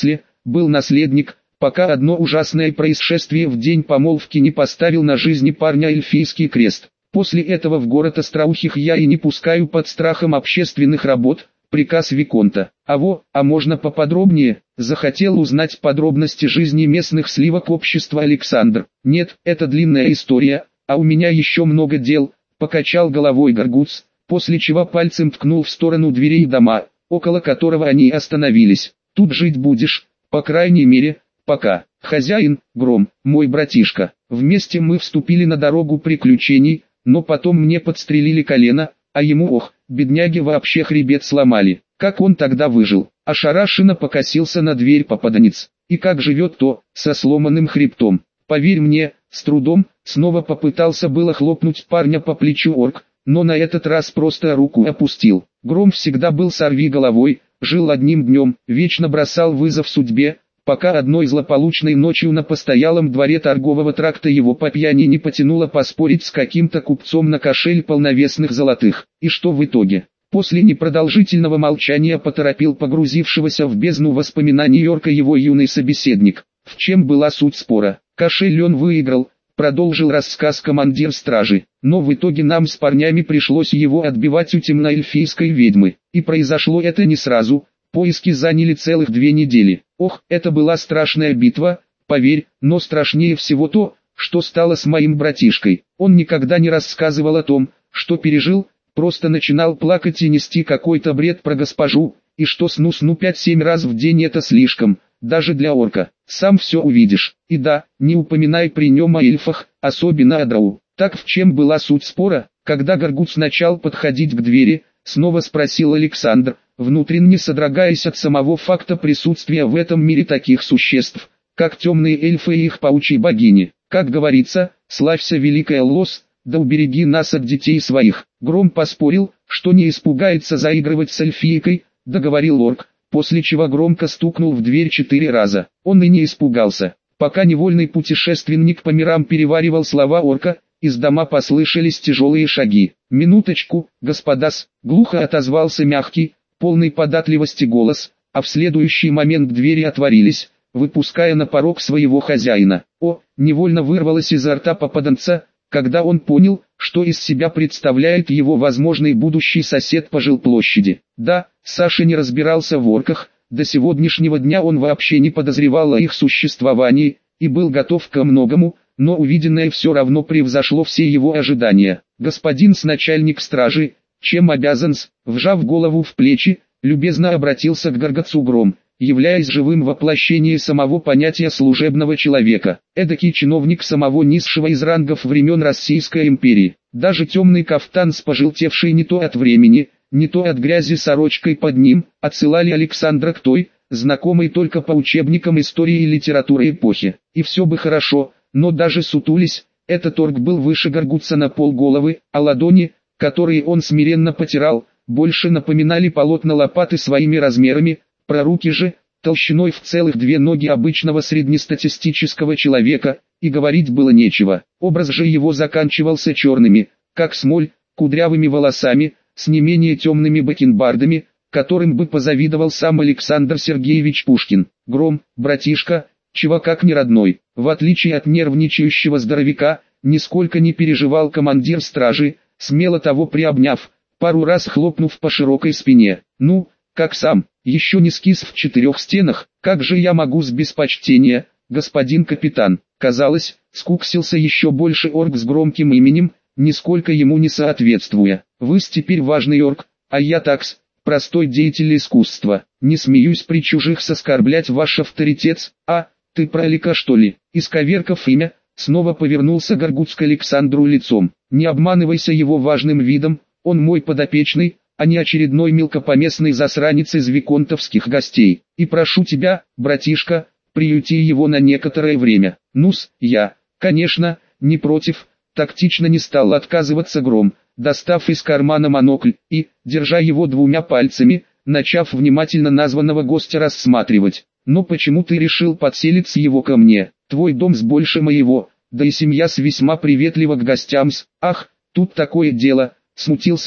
Speaker 1: был наследник, пока одно ужасное происшествие в день помолвки не поставил на жизни парня эльфийский крест. После этого в город остроухих я и не пускаю под страхом общественных работ, приказ Виконта. А можно поподробнее? Захотел узнать подробности жизни местных сливок общества Александр. Нет, это длинная история, а у меня еще много дел, покачал головой Гаргутс, после чего пальцем ткнул в сторону дверей дома, около которого они остановились. Тут жить будешь, по крайней мере, пока. Хозяин, Гром, мой братишка. Вместе мы вступили на дорогу приключений, но потом мне подстрелили колено, а ему, бедняге, вообще хребет сломали. Как он тогда выжил? Ошарашенно покосился на дверь попаданец. И как живет то, со сломанным хребтом? Поверь мне, с трудом. Снова попытался было хлопнуть парня по плечу орк, но на этот раз просто руку опустил. Гром всегда был сорвиголовой, жил одним днем, вечно бросал вызов судьбе, пока одной злополучной ночью на постоялом дворе торгового тракта его по пьяни не потянуло поспорить с каким-то купцом на кошель полновесных золотых. И что в итоге? После непродолжительного молчания поторопил погрузившегося в бездну воспоминаний Йорка его юный собеседник. В чем была суть спора? Кошель он выиграл, продолжил рассказ командир стражи, но в итоге нам с парнями пришлось его отбивать у темноэльфийской ведьмы. И произошло это не сразу, поиски заняли целых 2 недели. Это была страшная битва, поверь, но страшнее всего то, что стало с моим братишкой. Он никогда не рассказывал о том, что пережил, просто начинал плакать и нести какой-то бред про госпожу, и что сну 5-7 раз в день это слишком, даже для орка. Сам все увидишь. И да, не упоминай при нем о эльфах, особенно о драу. Так в чем была суть спора? Когда Гаргутс начал подходить к двери, снова спросил Александр, внутренне содрогаясь от самого факта присутствия в этом мире таких существ, как темные эльфы и их паучьи богини. Как говорится, славься великая Лос, да убереги нас от детей своих. Гром поспорил, что не испугается заигрывать с эльфийкой, договорил орк, после чего громко стукнул в дверь 4 раза. Он и не испугался. Пока невольный путешественник по мирам переваривал слова орка, из дома послышались тяжелые шаги. «Минуточку, господас», — глухо отозвался мягкий, полный податливости голос, а в следующий момент двери отворились, выпуская на порог своего хозяина. Невольно вырвалось изо рта попаданца, когда он понял, что из себя представляет его возможный будущий сосед по жилплощади. Да, Саша не разбирался в орках, до сегодняшнего дня он вообще не подозревал о их существовании, и был готов ко многому, но увиденное все равно превзошло все его ожидания. «Господин начальник стражи, чем обязан-с?» Вжав голову в плечи, любезно обратился к Гаргутсу Гром, являясь живым воплощением самого понятия служебного человека, эдакий чиновник самого низшего из рангов времен Российской империи. Даже темный кафтан с пожелтевшей не то от времени, не то от грязи сорочкой под ним, отсылали Александра к той, знакомой только по учебникам истории и литературы эпохи. И все бы хорошо, но даже сутулись, этот орк был выше Гаргутса на полголовы, а ладони, которые он смиренно потирал, больше напоминали полотна лопаты своими размерами, про руки же, толщиной в целых 2 ноги обычного среднестатистического человека, и говорить было нечего. Образ же его заканчивался черными, как смоль, кудрявыми волосами, с не менее темными бакенбардами, которым бы позавидовал сам Александр Сергеевич Пушкин. «Гром, братишка, чего как не родной», в отличие от нервничающего здоровяка, нисколько не переживал командир стражи, смело того приобняв, пару раз хлопнув по широкой спине. «Ну, как сам, еще не скис в 4 стенах, как же я могу с без почтения, господин капитан?» Казалось, скуксился еще больше орк с громким именем, нисколько ему не соответствуя. «Вы-с теперь важный орк, а я такс, простой деятель искусства. Не смеюсь при чужих оскорблять ваш авторитет. Ты про Алика что ли?» Исковеркав имя, снова повернулся Гаргутс к Александру лицом. «Не обманывайся его важным видом, он мой подопечный, а не очередной мелкопоместный засранец из виконтовских гостей. И прошу тебя, братишка, приюти его на некоторое время». «Ну-с, я, конечно, не против», тактично не стал отказываться Гром, достав из кармана монокль и, держа его 2 пальцами, начав внимательно названного гостя рассматривать. «Но почему ты решил подселиться его ко мне? Твой дом с больше моего, да и семья с весьма приветлива к гостям-с». «Ах, тут такое дело», смутился орк,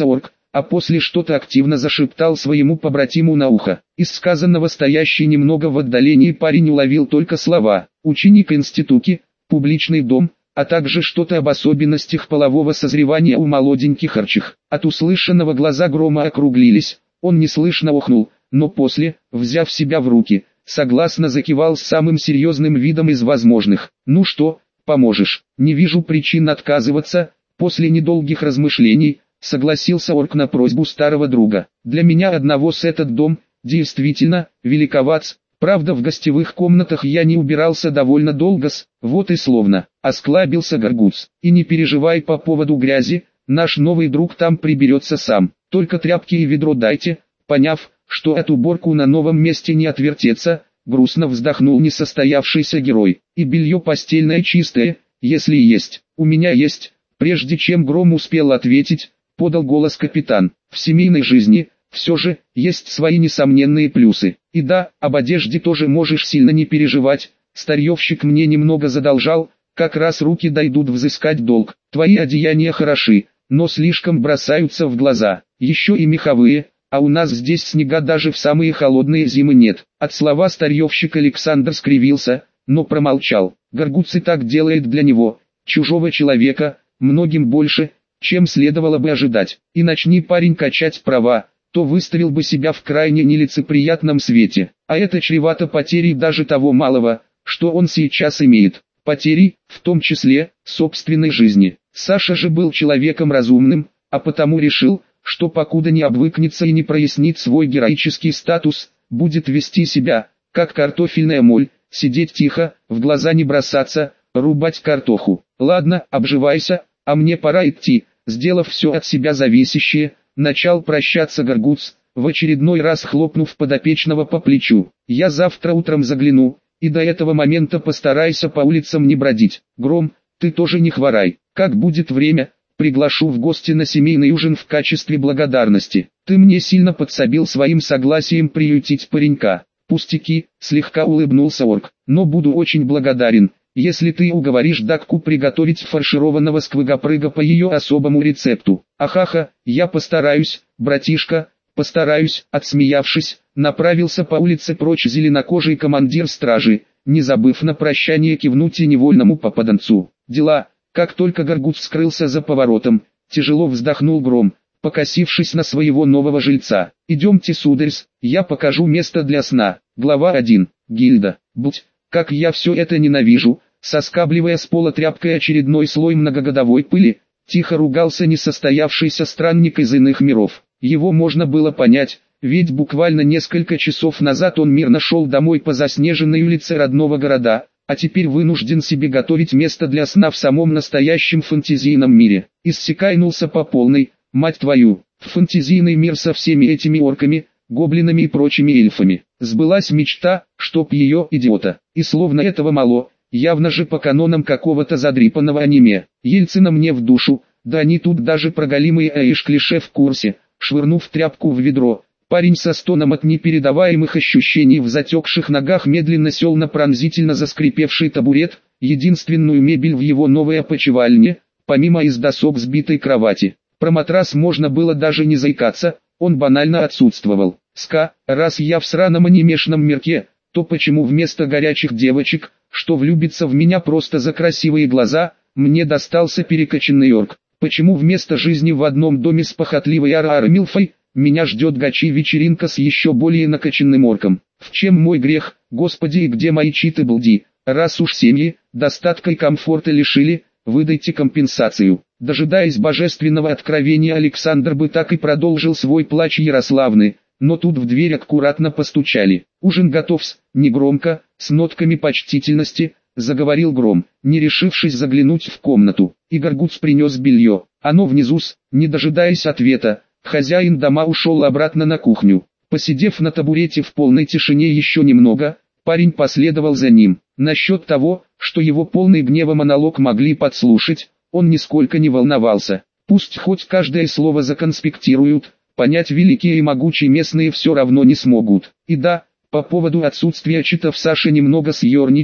Speaker 1: а после что-то активно зашептал своему побратиму на ухо. Из сказанного стоящий немного в отдалении парень уловил только слова «ученик институки», «публичный дом», а также что-то об особенностях полового созревания у молоденьких арчих. От услышанного глаза Грома округлились, он неслышно охнул, но после, взяв себя в руки, согласно закивал с самым серьезным видом из возможных. «Ну что, поможешь? Не вижу причин отказываться». После недолгих размышлений, согласился орк на просьбу старого друга. «Для меня одного с этот дом, действительно, великоват. Правда, в гостевых комнатах я не убирался довольно долго, вот и словно». Осклабился Гаргуц. «И не переживай по поводу грязи, наш новый друг там приберется сам. Только тряпки и ведро дайте». Поняв, что от уборку на новом месте не отвертеться, грустно вздохнул несостоявшийся герой. «И белье постельное чистое, если есть». «У меня есть». Прежде чем Гром успел ответить, подал голос капитан. «В семейной жизни, все же, есть свои несомненные плюсы. И да, об одежде тоже можешь сильно не переживать. Старьевщик мне немного задолжал, как раз руки дойдут взыскать долг. Твои одеяния хороши, но слишком бросаются в глаза. Еще и меховые, а у нас здесь снега даже в самые холодные зимы нет». От слова старьевщик Александр скривился, но промолчал. Гаргуц и так делает для него, чужого человека, многим больше, чем следовало бы ожидать. И начни парень качать права, то выставил бы себя в крайне нелицеприятном свете. А это чревато потерей даже того малого, что он сейчас имеет. Потерей, в том числе, собственной жизни. Саша же был человеком разумным, а потому решил, что покуда не обвыкнется и не прояснит свой героический статус, будет вести себя, как картофельная моль, сидеть тихо, в глаза не бросаться, рубать картоху. «Ладно, обживайся, а мне пора идти». Сделав все от себя зависящее, начал прощаться Гаргуц, в очередной раз хлопнув подопечного по плечу. «Я завтра утром загляну, и до этого момента постарайся по улицам не бродить. Гром, ты тоже не хворай. Как будет время, приглашу в гости на семейный ужин в качестве благодарности. Ты мне сильно подсобил своим согласием приютить паренька». «Пустяки», слегка улыбнулся орк, «но буду очень благодарен, если ты уговоришь Дакку приготовить фаршированного сквыгопрыга по ее особому рецепту». «Ахаха, я постараюсь, братишка, постараюсь», отсмеявшись, направился по улице прочь зеленокожий командир стражи, не забыв на прощание кивнуть и невольному попаданцу. «Дела». Как только Гаргуц скрылся за поворотом, тяжело вздохнул Гром, покосившись на своего нового жильца. «Идемте, сударь, я покажу место для сна». Глава 1. Гильда. Будь, как я все это ненавижу, соскабливая с пола тряпкой очередной слой многогодовой пыли, тихо ругался несостоявшийся странник из иных миров. Его можно было понять, ведь буквально несколько часов назад он мирно шел домой по заснеженной улице родного города, а теперь вынужден себе готовить место для сна в самом настоящем фэнтезийном мире. Иссякайнулся по полной, мать твою, в фэнтезийный мир со всеми этими орками, гоблинами и прочими эльфами. Сбылась мечта, чтоб ее, идиота. И словно этого мало, явно же по канонам какого-то задрипанного аниме. Ельцина мне в душу, да они тут даже про голимые клише в курсе. Швырнув тряпку в ведро, парень со стоном от непередаваемых ощущений в затекших ногах медленно сел на пронзительно заскрипевший табурет, единственную мебель в его новой опочивальне, помимо из досок сбитой кровати. Про матрас можно было даже не заикаться, он банально отсутствовал. Раз я в сраном анимешном мирке, то почему вместо горячих девочек, что влюбится в меня просто за красивые глаза, мне достался перекачанный орк? Почему вместо жизни в одном доме с похотливой Ара-Милфой, меня ждет гачи-вечеринка с еще более накачанным орком? В чем мой грех, Господи, и где мои читы-балди? Раз уж семьи, достатка и комфорта лишили, выдайте компенсацию. Дожидаясь божественного откровения, Александр бы так и продолжил свой плач Ярославны, но тут в дверь аккуратно постучали. «Ужин готов-с», негромко, с нотками почтительности, заговорил Гром, не решившись заглянуть в комнату. И Гаргуц принес белье. Оно внизу-с. Не дожидаясь ответа, хозяин дома ушел обратно на кухню. Посидев на табурете в полной тишине еще немного, парень последовал за ним. Насчет того, что его полный гнева монолог могли подслушать, он нисколько не волновался. Пусть хоть каждое слово законспектируют, понять великие и могучие местные все равно не смогут. И да, по поводу отсутствия читов Саша немного съерничал,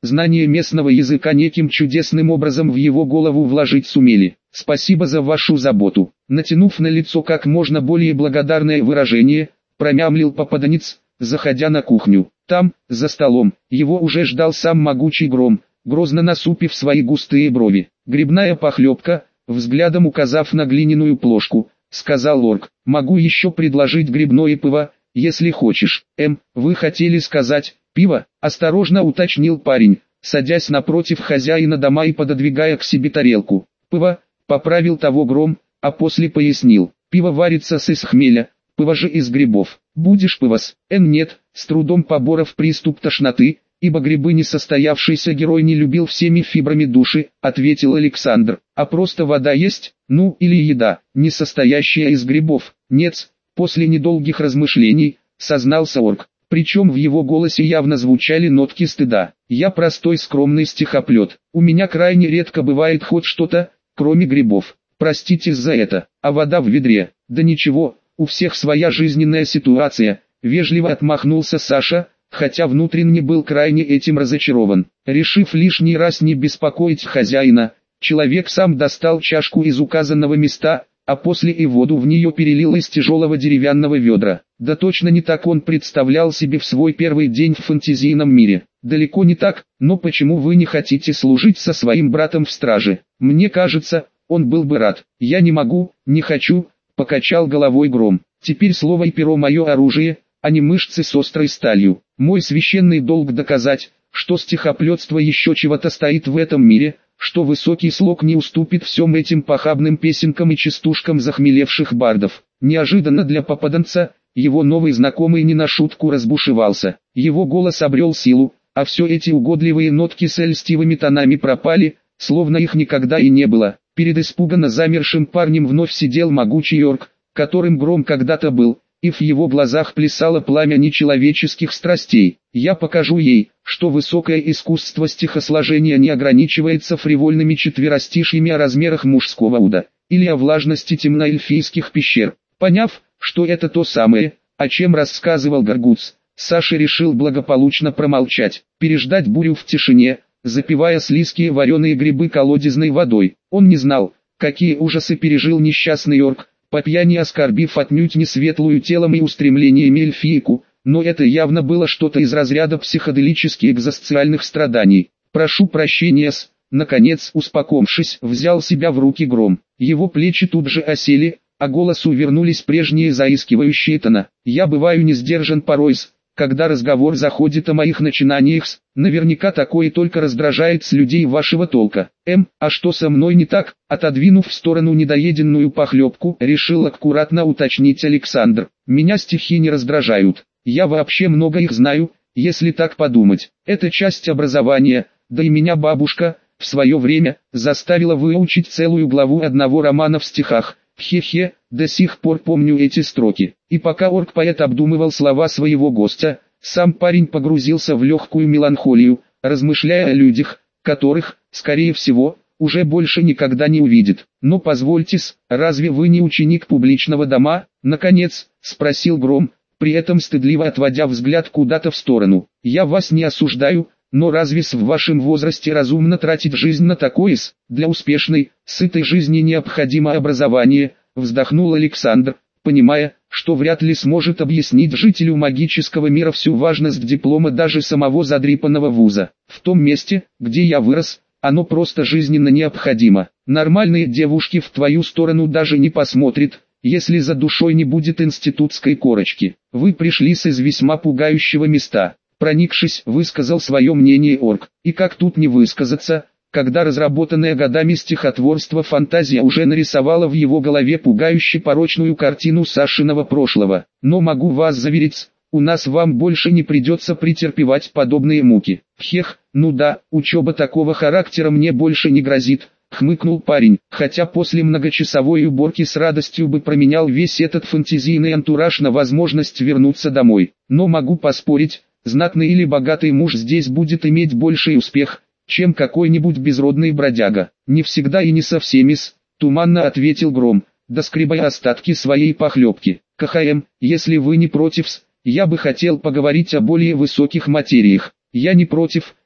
Speaker 1: знание местного языка неким чудесным образом в его голову вложить сумели. Спасибо за вашу заботу. Натянув на лицо как можно более благодарное выражение, промямлил попаданец, заходя на кухню. Там, за столом, его уже ждал сам могучий Гром, грозно насупив свои густые брови. «Грибная похлебка», взглядом указав на глиняную плошку, сказал орк. «Могу еще предложить грибное пиво, если хочешь». Вы хотели сказать «пиво»?» — осторожно уточнил парень, садясь напротив хозяина дома и пододвигая к себе тарелку. «Пиво», — поправил того Гром, а после пояснил. «Пиво варится из хмеля, пиво же из грибов. Будешь пивос?» Нет, с трудом поборов приступ тошноты, ибо грибы несостоявшийся герой не любил всеми фибрами души, ответил Александр. «А просто вода есть, ну или еда, не состоящая из грибов?» «Нет», после недолгих размышлений, сознался орк, причем в его голосе явно звучали нотки стыда. «Я простой скромный стихоплет, у меня крайне редко бывает хоть что-то, кроме грибов. Простите за это, а вода в ведре?» «Да ничего, у всех своя жизненная ситуация», вежливо отмахнулся Саша, хотя внутренне был крайне этим разочарован. Решив лишний раз не беспокоить хозяина, человек сам достал чашку из указанного места, а после и воду в нее перелил из тяжелого деревянного ведра. Да точно не так он представлял себе в свой первый день в фэнтезийном мире. «Далеко не так, но почему вы не хотите служить со своим братом в страже? Мне кажется, он был бы рад». «Я не могу, не хочу», — покачал головой Гром. «Теперь слово и перо мое оружие, а не мышцы с острой сталью. Мой священный долг доказать, что стихоплетство еще чего-то стоит в этом мире, что высокий слог не уступит всем этим похабным песенкам и частушкам захмелевших бардов». Неожиданно для попаданца, его новый знакомый не на шутку разбушевался. Его голос обрел силу, а все эти угодливые нотки с льстивыми тонами пропали, словно их никогда и не было. Перед испуганно замершим парнем вновь сидел могучий орк, которым Гром когда-то был, и в его глазах плясало пламя нечеловеческих страстей. «Я покажу ей, что высокое искусство стихосложения не ограничивается фривольными четверостишьями о размерах мужского уда, или о влажности темноэльфийских пещер». Поняв, что это то самое, о чем рассказывал Гаргутс, Саша решил благополучно промолчать, переждать бурю в тишине, запивая слизкие вареные грибы колодезной водой. Он не знал, какие ужасы пережил несчастный орк, по пьяни оскорбив отнюдь не светлую телом и устремлениями эльфийку, но это явно было что-то из разряда психоделических экзосциальных страданий. «Прошу прощения, наконец успокоившись, взял себя в руки Гром. Его плечи тут же осели, а голосу вернулись прежние заискивающие тона. «Я бываю не сдержан порой, когда разговор заходит о моих начинаниях, наверняка такое только раздражает с людей вашего толка». А что со мной не так?» Отодвинув в сторону недоеденную похлебку, решил аккуратно уточнить Александр. «Меня стихи не раздражают. Я вообще много их знаю, если так подумать. Это часть образования, да и меня бабушка, в свое время, заставила выучить целую главу одного романа в стихах. Хе-хе, до сих пор помню эти строки». И пока орк-поэт обдумывал слова своего гостя, сам парень погрузился в легкую меланхолию, размышляя о людях, которых, скорее всего, уже больше никогда не увидит. «Но позвольте-с, разве вы не ученик публичного дома?» Наконец, спросил Гром, при этом стыдливо отводя взгляд куда-то в сторону. «Я вас не осуждаю, но разве в вашем возрасте разумно тратить жизнь на такое-с? Для успешной, сытой жизни необходимо образование», вздохнул Александр, понимая, что вряд ли сможет объяснить жителю магического мира всю важность диплома даже самого задрипанного вуза. «В том месте, где я вырос, оно просто жизненно необходимо. Нормальные девушки в твою сторону даже не посмотрят, если за душой не будет институтской корочки. Вы пришли из весьма пугающего места». Проникшись, высказал свое мнение орк. И как тут не высказаться, когда разработанная годами стихотворство фантазия уже нарисовала в его голове пугающе порочную картину Сашиного прошлого. «Но могу вас заверить, у нас вам больше не придется претерпевать подобные муки». «Хех, ну да, учеба такого характера мне больше не грозит», хмыкнул парень, хотя после многочасовой уборки с радостью бы променял весь этот фантазийный антураж на возможность вернуться домой. «Но могу поспорить, знатный или богатый муж здесь будет иметь больший успех, чем какой-нибудь безродный бродяга». «Не всегда и не со всеми-с», туманно ответил Гром, доскребая остатки своей похлебки. «КХМ, если вы не против-с, я бы хотел поговорить о более высоких материях». «Я не против»,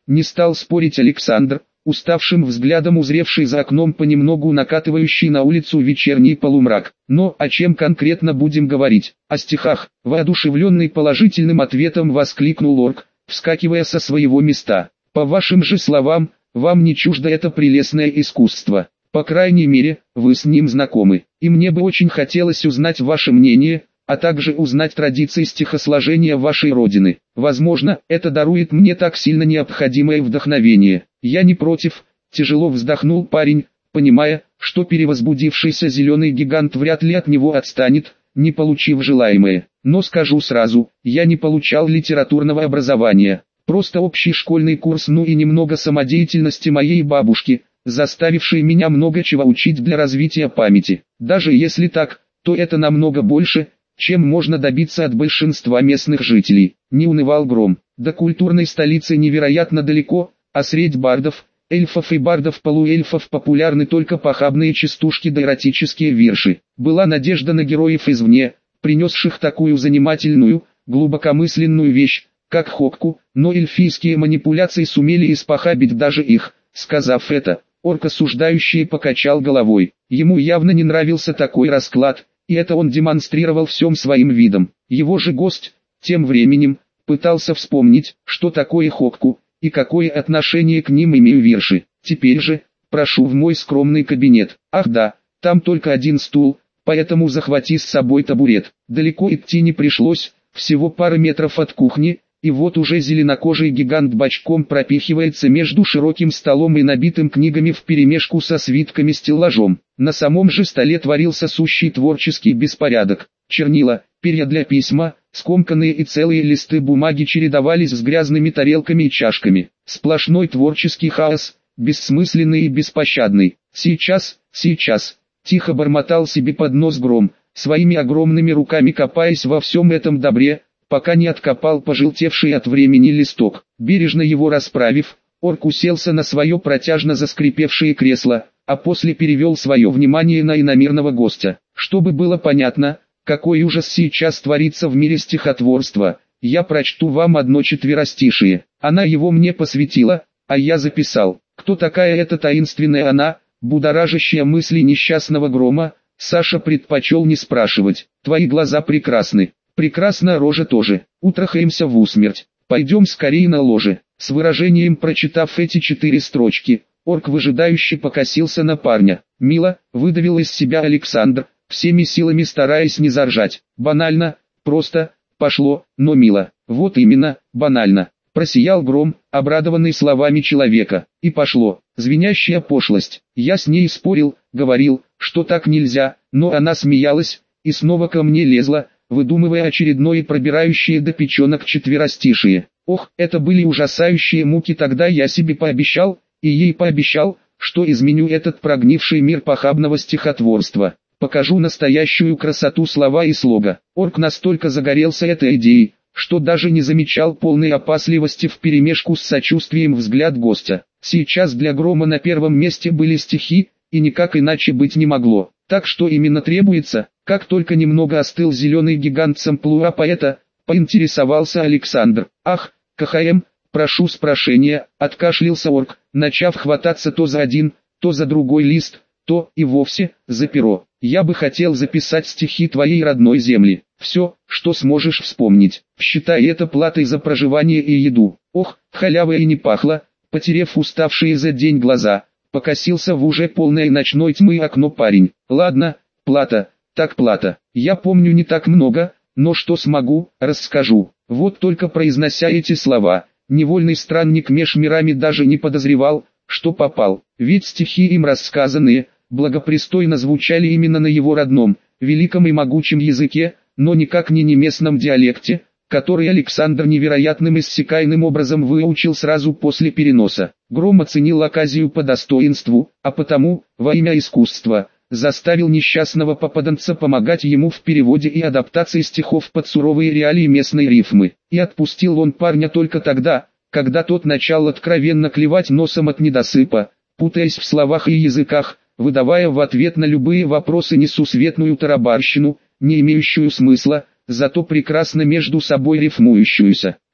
Speaker 1: не стал спорить Александр, уставшим взглядом узревший за окном понемногу накатывающий на улицу вечерний полумрак. Но о чем конкретно будем говорить? О стихах. Воодушевленный положительным ответом воскликнул орк, вскакивая со своего места. По вашим же словам, вам не чуждо это прелестное искусство. По крайней мере, вы с ним знакомы. И мне бы очень хотелось узнать ваше мнение, а также узнать традиции стихосложения вашей родины. Возможно, это дарует мне так сильно необходимое вдохновение. Я не против, тяжело вздохнул парень, понимая, что перевозбудившийся зеленый гигант вряд ли от него отстанет, не получив желаемое. Но скажу сразу, я не получал литературного образования. Просто общий школьный курс, ну и немного самодеятельности моей бабушки, заставившей меня много чего учить для развития памяти. Даже если так, то это намного больше, чем можно добиться от большинства местных жителей. Не унывал Гром. До культурной столицы невероятно далеко, а средь бардов, эльфов и бардов-полуэльфов популярны только похабные частушки да эротические вирши. Была надежда на героев извне, принесших такую занимательную, глубокомысленную вещь, как Хокку, но эльфийские манипуляции сумели испохабить даже их. Сказав это, орк осуждающий покачал головой. Ему явно не нравился такой расклад, и это он демонстрировал всем своим видом. Его же гость, тем временем, пытался вспомнить, что такое Хокку, и какое отношение к ним имею вирши. Теперь же, прошу в мой скромный кабинет. Ах да, там только один стул, поэтому захвати с собой табурет. Далеко идти не пришлось, всего пара метров от кухни, и вот уже зеленокожий гигант бочком пропихивается между широким столом и набитым книгами вперемешку со свитками стеллажом. На самом же столе творился сущий творческий беспорядок. Чернила, перья для письма, скомканные и целые листы бумаги чередовались с грязными тарелками и чашками. Сплошной творческий хаос, бессмысленный и беспощадный. Сейчас, тихо бормотал себе под нос Гром, своими огромными руками копаясь во всем этом добре, пока не откопал пожелтевший от времени листок. Бережно его расправив, орк уселся на свое протяжно заскрипевшее кресло, а после перевел свое внимание на иномирного гостя. Чтобы было понятно, какой ужас сейчас творится в мире стихотворства, я прочту вам одно четверостишие. Она его мне посвятила, а я записал. Кто такая эта таинственная она, будоражащая мысли несчастного Грома, Саша предпочел не спрашивать. Твои глаза прекрасны. Прекрасна рожа тоже. Утрахаемся в усмерть. Пойдем скорее на ложе. С выражением прочитав эти 4 строчки, орк выжидающе покосился на парня. Мило, выдавил из себя Александр, всеми силами стараясь не заржать. Банально, просто, пошло, но мило. Вот именно, банально. Просиял Гром, обрадованный словами человека. И пошло. Звенящая пошлость. Я с ней спорил, говорил, что так нельзя, но она смеялась, и снова ко мне лезла, выдумывая очередное пробирающее до печенок четверостишие. Ох, это были ужасающие муки. Тогда я себе пообещал, и ей пообещал, что изменю этот прогнивший мир похабного стихотворства. Покажу настоящую красоту слова и слога. Орк настолько загорелся этой идеей, что даже не замечал полной опасливости вперемешку с сочувствием взгляд гостя. Сейчас для Грома на первом месте были стихи, и никак иначе быть не могло. Так что именно требуется? Как только немного остыл зеленый гигант с амплуа поэта, поинтересовался Александр. Ах, КХМ, прошу с прошения, откашлялся орк, начав хвататься то за один, то за другой лист, то и вовсе за перо. Я бы хотел записать стихи твоей родной земли. Все, что сможешь вспомнить. Считай это платой за проживание и еду. Ох, халява и не пахло. Потерев уставшие за день глаза, покосился в уже полное ночной тьмы окно парень. Ладно, плата, так плата. Я помню не так много, но что смогу, расскажу. Вот только произнося эти слова, невольный странник меж мирами даже не подозревал, что попал. Ведь стихи им рассказанные, благопристойно звучали именно на его родном, великом и могучем языке, но никак не неместном диалекте, который Александр невероятным иссякаемым образом выучил сразу после переноса. Гром оценил оказию по достоинству, а потому, во имя искусства, заставил несчастного попаданца помогать ему в переводе и адаптации стихов под суровые реалии местной рифмы. И отпустил он парня только тогда, когда тот начал откровенно клевать носом от недосыпа, путаясь в словах и языках, выдавая в ответ на любые вопросы несусветную тарабарщину, не имеющую смысла, зато прекрасно между собой рифмующуюся.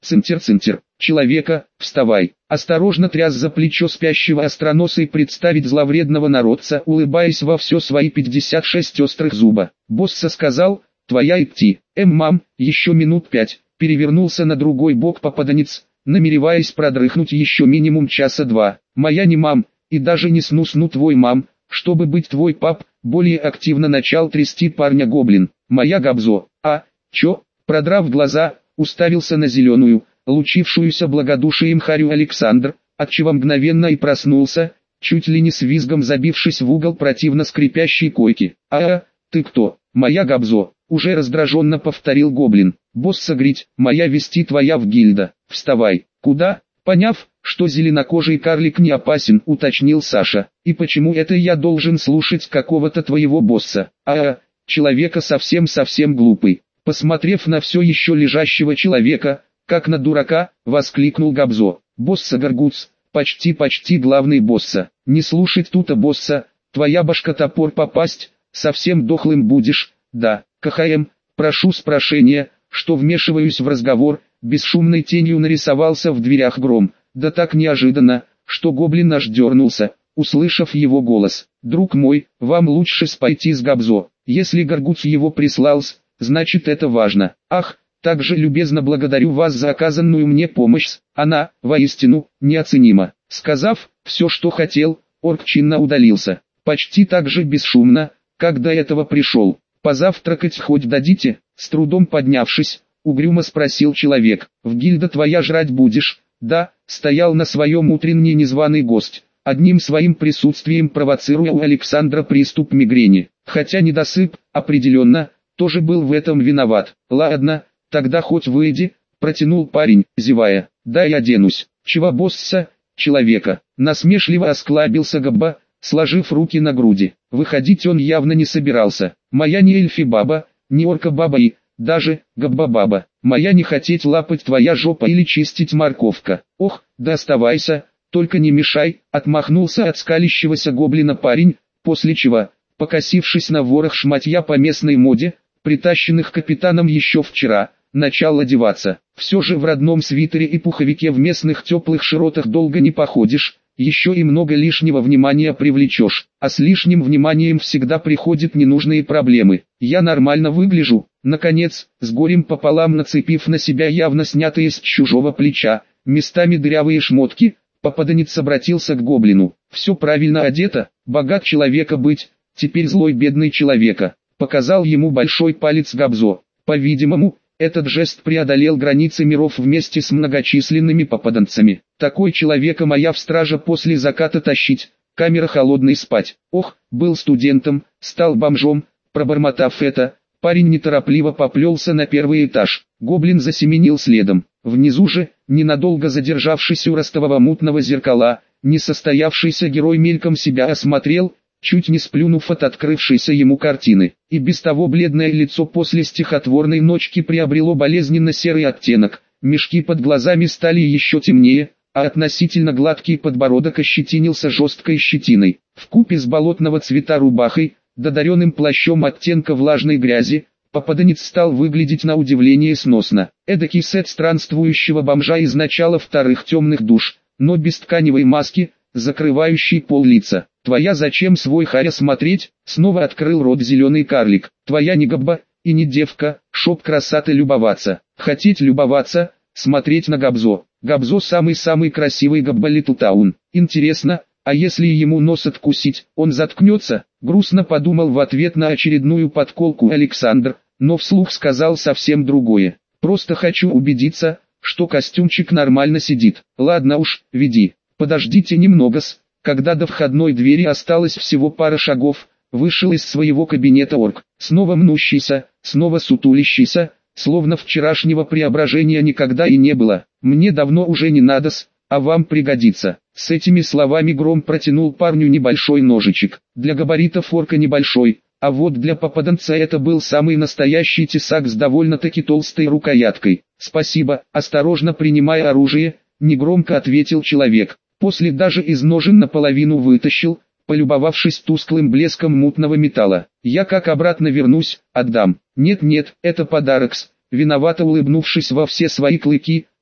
Speaker 1: Цинтер-цинтер. Человека, вставай. Осторожно тряс за плечо спящего остроносый представить зловредного народца, улыбаясь во все свои 56 острых зуба. Босса сказал: твоя идти. Мам, еще минут 5. Перевернулся на другой бок попаданец, намереваясь продрыхнуть еще минимум часа 2. Моя не мам, и даже не сну твой мам, чтобы быть твой пап. Более активно начал трясти парня гоблин. Моя Габзо. Чё? Продрав глаза, уставился на зеленую, лучившуюся благодушием Харю Александр, отчего мгновенно и проснулся, чуть ли не с визгом забившись в угол противно скрипящей койки. Ты кто? Моя Габзо, уже раздраженно повторил гоблин. Босса грить, моя вести твоя в гильда. Вставай. Куда? Поняв, что зеленокожий карлик не опасен, уточнил Саша. И почему это я должен слушать какого-то твоего босса? Человека совсем глупый. Посмотрев на все еще лежащего человека, как на дурака, воскликнул Габзо. Босса Гаргуц, почти главный босса. Не слушать тута босса, твоя башка топор попасть, совсем дохлым будешь. Да, КХМ, прошу с прошения, что вмешиваюсь в разговор. Бесшумной тенью нарисовался в дверях Гром, да так неожиданно, что гоблин аж дернулся, услышав его голос. «Друг мой, вам лучше пойти с Габзо, если Гаргуц его прислал, значит это важно. Также любезно благодарю вас за оказанную мне помощь, она, воистину, неоценима». Сказав все, что хотел, орк чинно удалился, почти так же бесшумно, как до этого пришел. «Позавтракать хоть дадите?» С трудом поднявшись, угрюмо спросил человек. «В гильда твоя жрать будешь?» «Да», стоял на своем утренний незваный гость, одним своим присутствием провоцируя у Александра приступ мигрени. Хотя недосып, определенно, тоже был в этом виноват. «Ладно, тогда хоть выйди», протянул парень, зевая. «Дай оденусь». «Чего босса?» «Человека». Насмешливо осклабился Габба, сложив руки на груди. Выходить он явно не собирался. «Моя не эльфи-баба, не орка-баба и, даже, Габба-баба. Моя не хотеть лапать твоя жопа или чистить морковка». «Ох, да оставайся, только не мешай», отмахнулся от скалящегося гоблина парень, после чего, покосившись на ворох шматья по местной моде, притащенных капитаном еще вчера, начал одеваться. Все же в родном свитере и пуховике в местных теплых широтах долго не походишь, еще и много лишнего внимания привлечешь, а с лишним вниманием всегда приходят ненужные проблемы. «Я нормально выгляжу», наконец, с горем пополам нацепив на себя явно снятые с чужого плеча, местами дырявые шмотки, попаданец обратился к гоблину. «Все правильно одето, богат человека быть, теперь злой бедный человека», показал ему большой палец Габзо. По-видимому, этот жест преодолел границы миров вместе с многочисленными попаданцами. «Такой человека моя в страже после заката тащить, камера холодной спать». «Ох, был студентом, стал бомжом», пробормотав это, парень неторопливо поплелся на первый этаж. Гоблин засеменил следом. Внизу же, ненадолго задержавшись у ростового мутного зеркала, несостоявшийся герой мельком себя осмотрел, чуть не сплюнув от открывшейся ему картины. И без того бледное лицо после стихотворной ночки приобрело болезненно серый оттенок, мешки под глазами стали еще темнее, а относительно гладкий подбородок ощетинился жесткой щетиной. Вкупе с болотного цвета рубахой, додаренным плащом оттенка влажной грязи, попаданец стал выглядеть на удивление сносно. Эдакий сет странствующего бомжа из начала вторых темных душ, но без тканевой маски, закрывающей пол лица. «Твоя зачем свой харя смотреть?» Снова открыл рот зеленый карлик. «Твоя не Габба и не девка, шоп красоты любоваться». Хотеть любоваться, смотреть на Габзо. Габзо самый-самый красивый Габба Литлтаун. Интересно, а если ему нос откусить, он заткнется? Грустно подумал в ответ на очередную подколку Александр, но вслух сказал совсем другое. «Просто хочу убедиться, что костюмчик нормально сидит». «Ладно уж, веди. Подождите немного-с». Когда до входной двери осталось всего пара шагов, вышел из своего кабинета орк, снова мнущийся, снова сутулящийся, словно вчерашнего преображения никогда и не было. «Мне давно уже не надо-с, а вам пригодится». С этими словами Гром протянул парню небольшой ножичек. Для габаритов орка небольшой, а вот для попаданца это был самый настоящий тесак с довольно-таки толстой рукояткой. «Спасибо», осторожно принимая оружие, негромко ответил человек. После даже из ножен наполовину вытащил, полюбовавшись тусклым блеском мутного металла. «Я как обратно вернусь, отдам». «Нет-нет, это подарок-с». Виновато улыбнувшись во все свои клыки,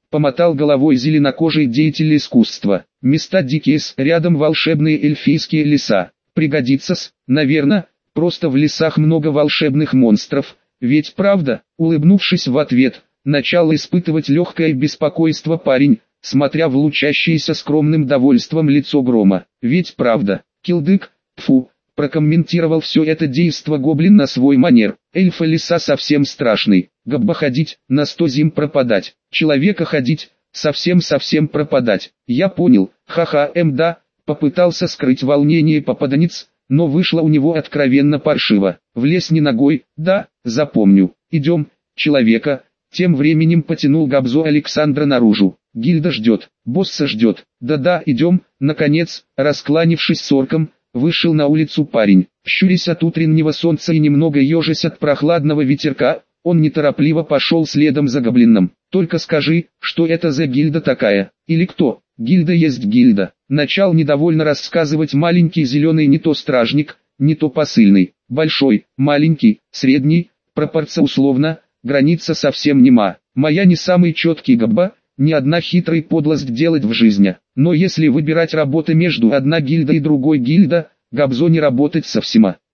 Speaker 1: Помотал головой зеленокожий деятель искусства. Места дикие-с, рядом волшебные эльфийские леса. Пригодится-с, наверно, просто в лесах много волшебных монстров. Ведь правда, улыбнувшись в ответ, начал испытывать легкое беспокойство парень, смотря в лучащееся скромным довольством лицо Грома. Ведь правда, килдык, тфу, прокомментировал все это действо гоблин на свой манер. Эльфа леса совсем страшный, габба ходить, на 100 зим пропадать, человека ходить, совсем пропадать. Я понял, ха-ха, да, попытался скрыть волнение попаданец, но вышло у него откровенно паршиво. Влез не ногой, да, запомню. Идем, человека. Тем временем потянул Габзо Александра наружу. Гильда ждет, босса ждет. Да-да, идем. Наконец, раскланившись с орком, вышел на улицу парень. Щурясь от утреннего солнца и немного ежась от прохладного ветерка, он неторопливо пошел следом за гоблином. Только скажи, что это за гильда такая, или кто? Гильда есть гильда. Начал недовольно рассказывать маленький зеленый не то стражник, не то посыльный. Большой, маленький, средний, пропорцияусловно, граница совсем нема. Моя не самый четкий габба, ни одна хитрой подлость делать в жизни. Но если выбирать работы между одна гильда и другой гильда, Габзо не работать совсем.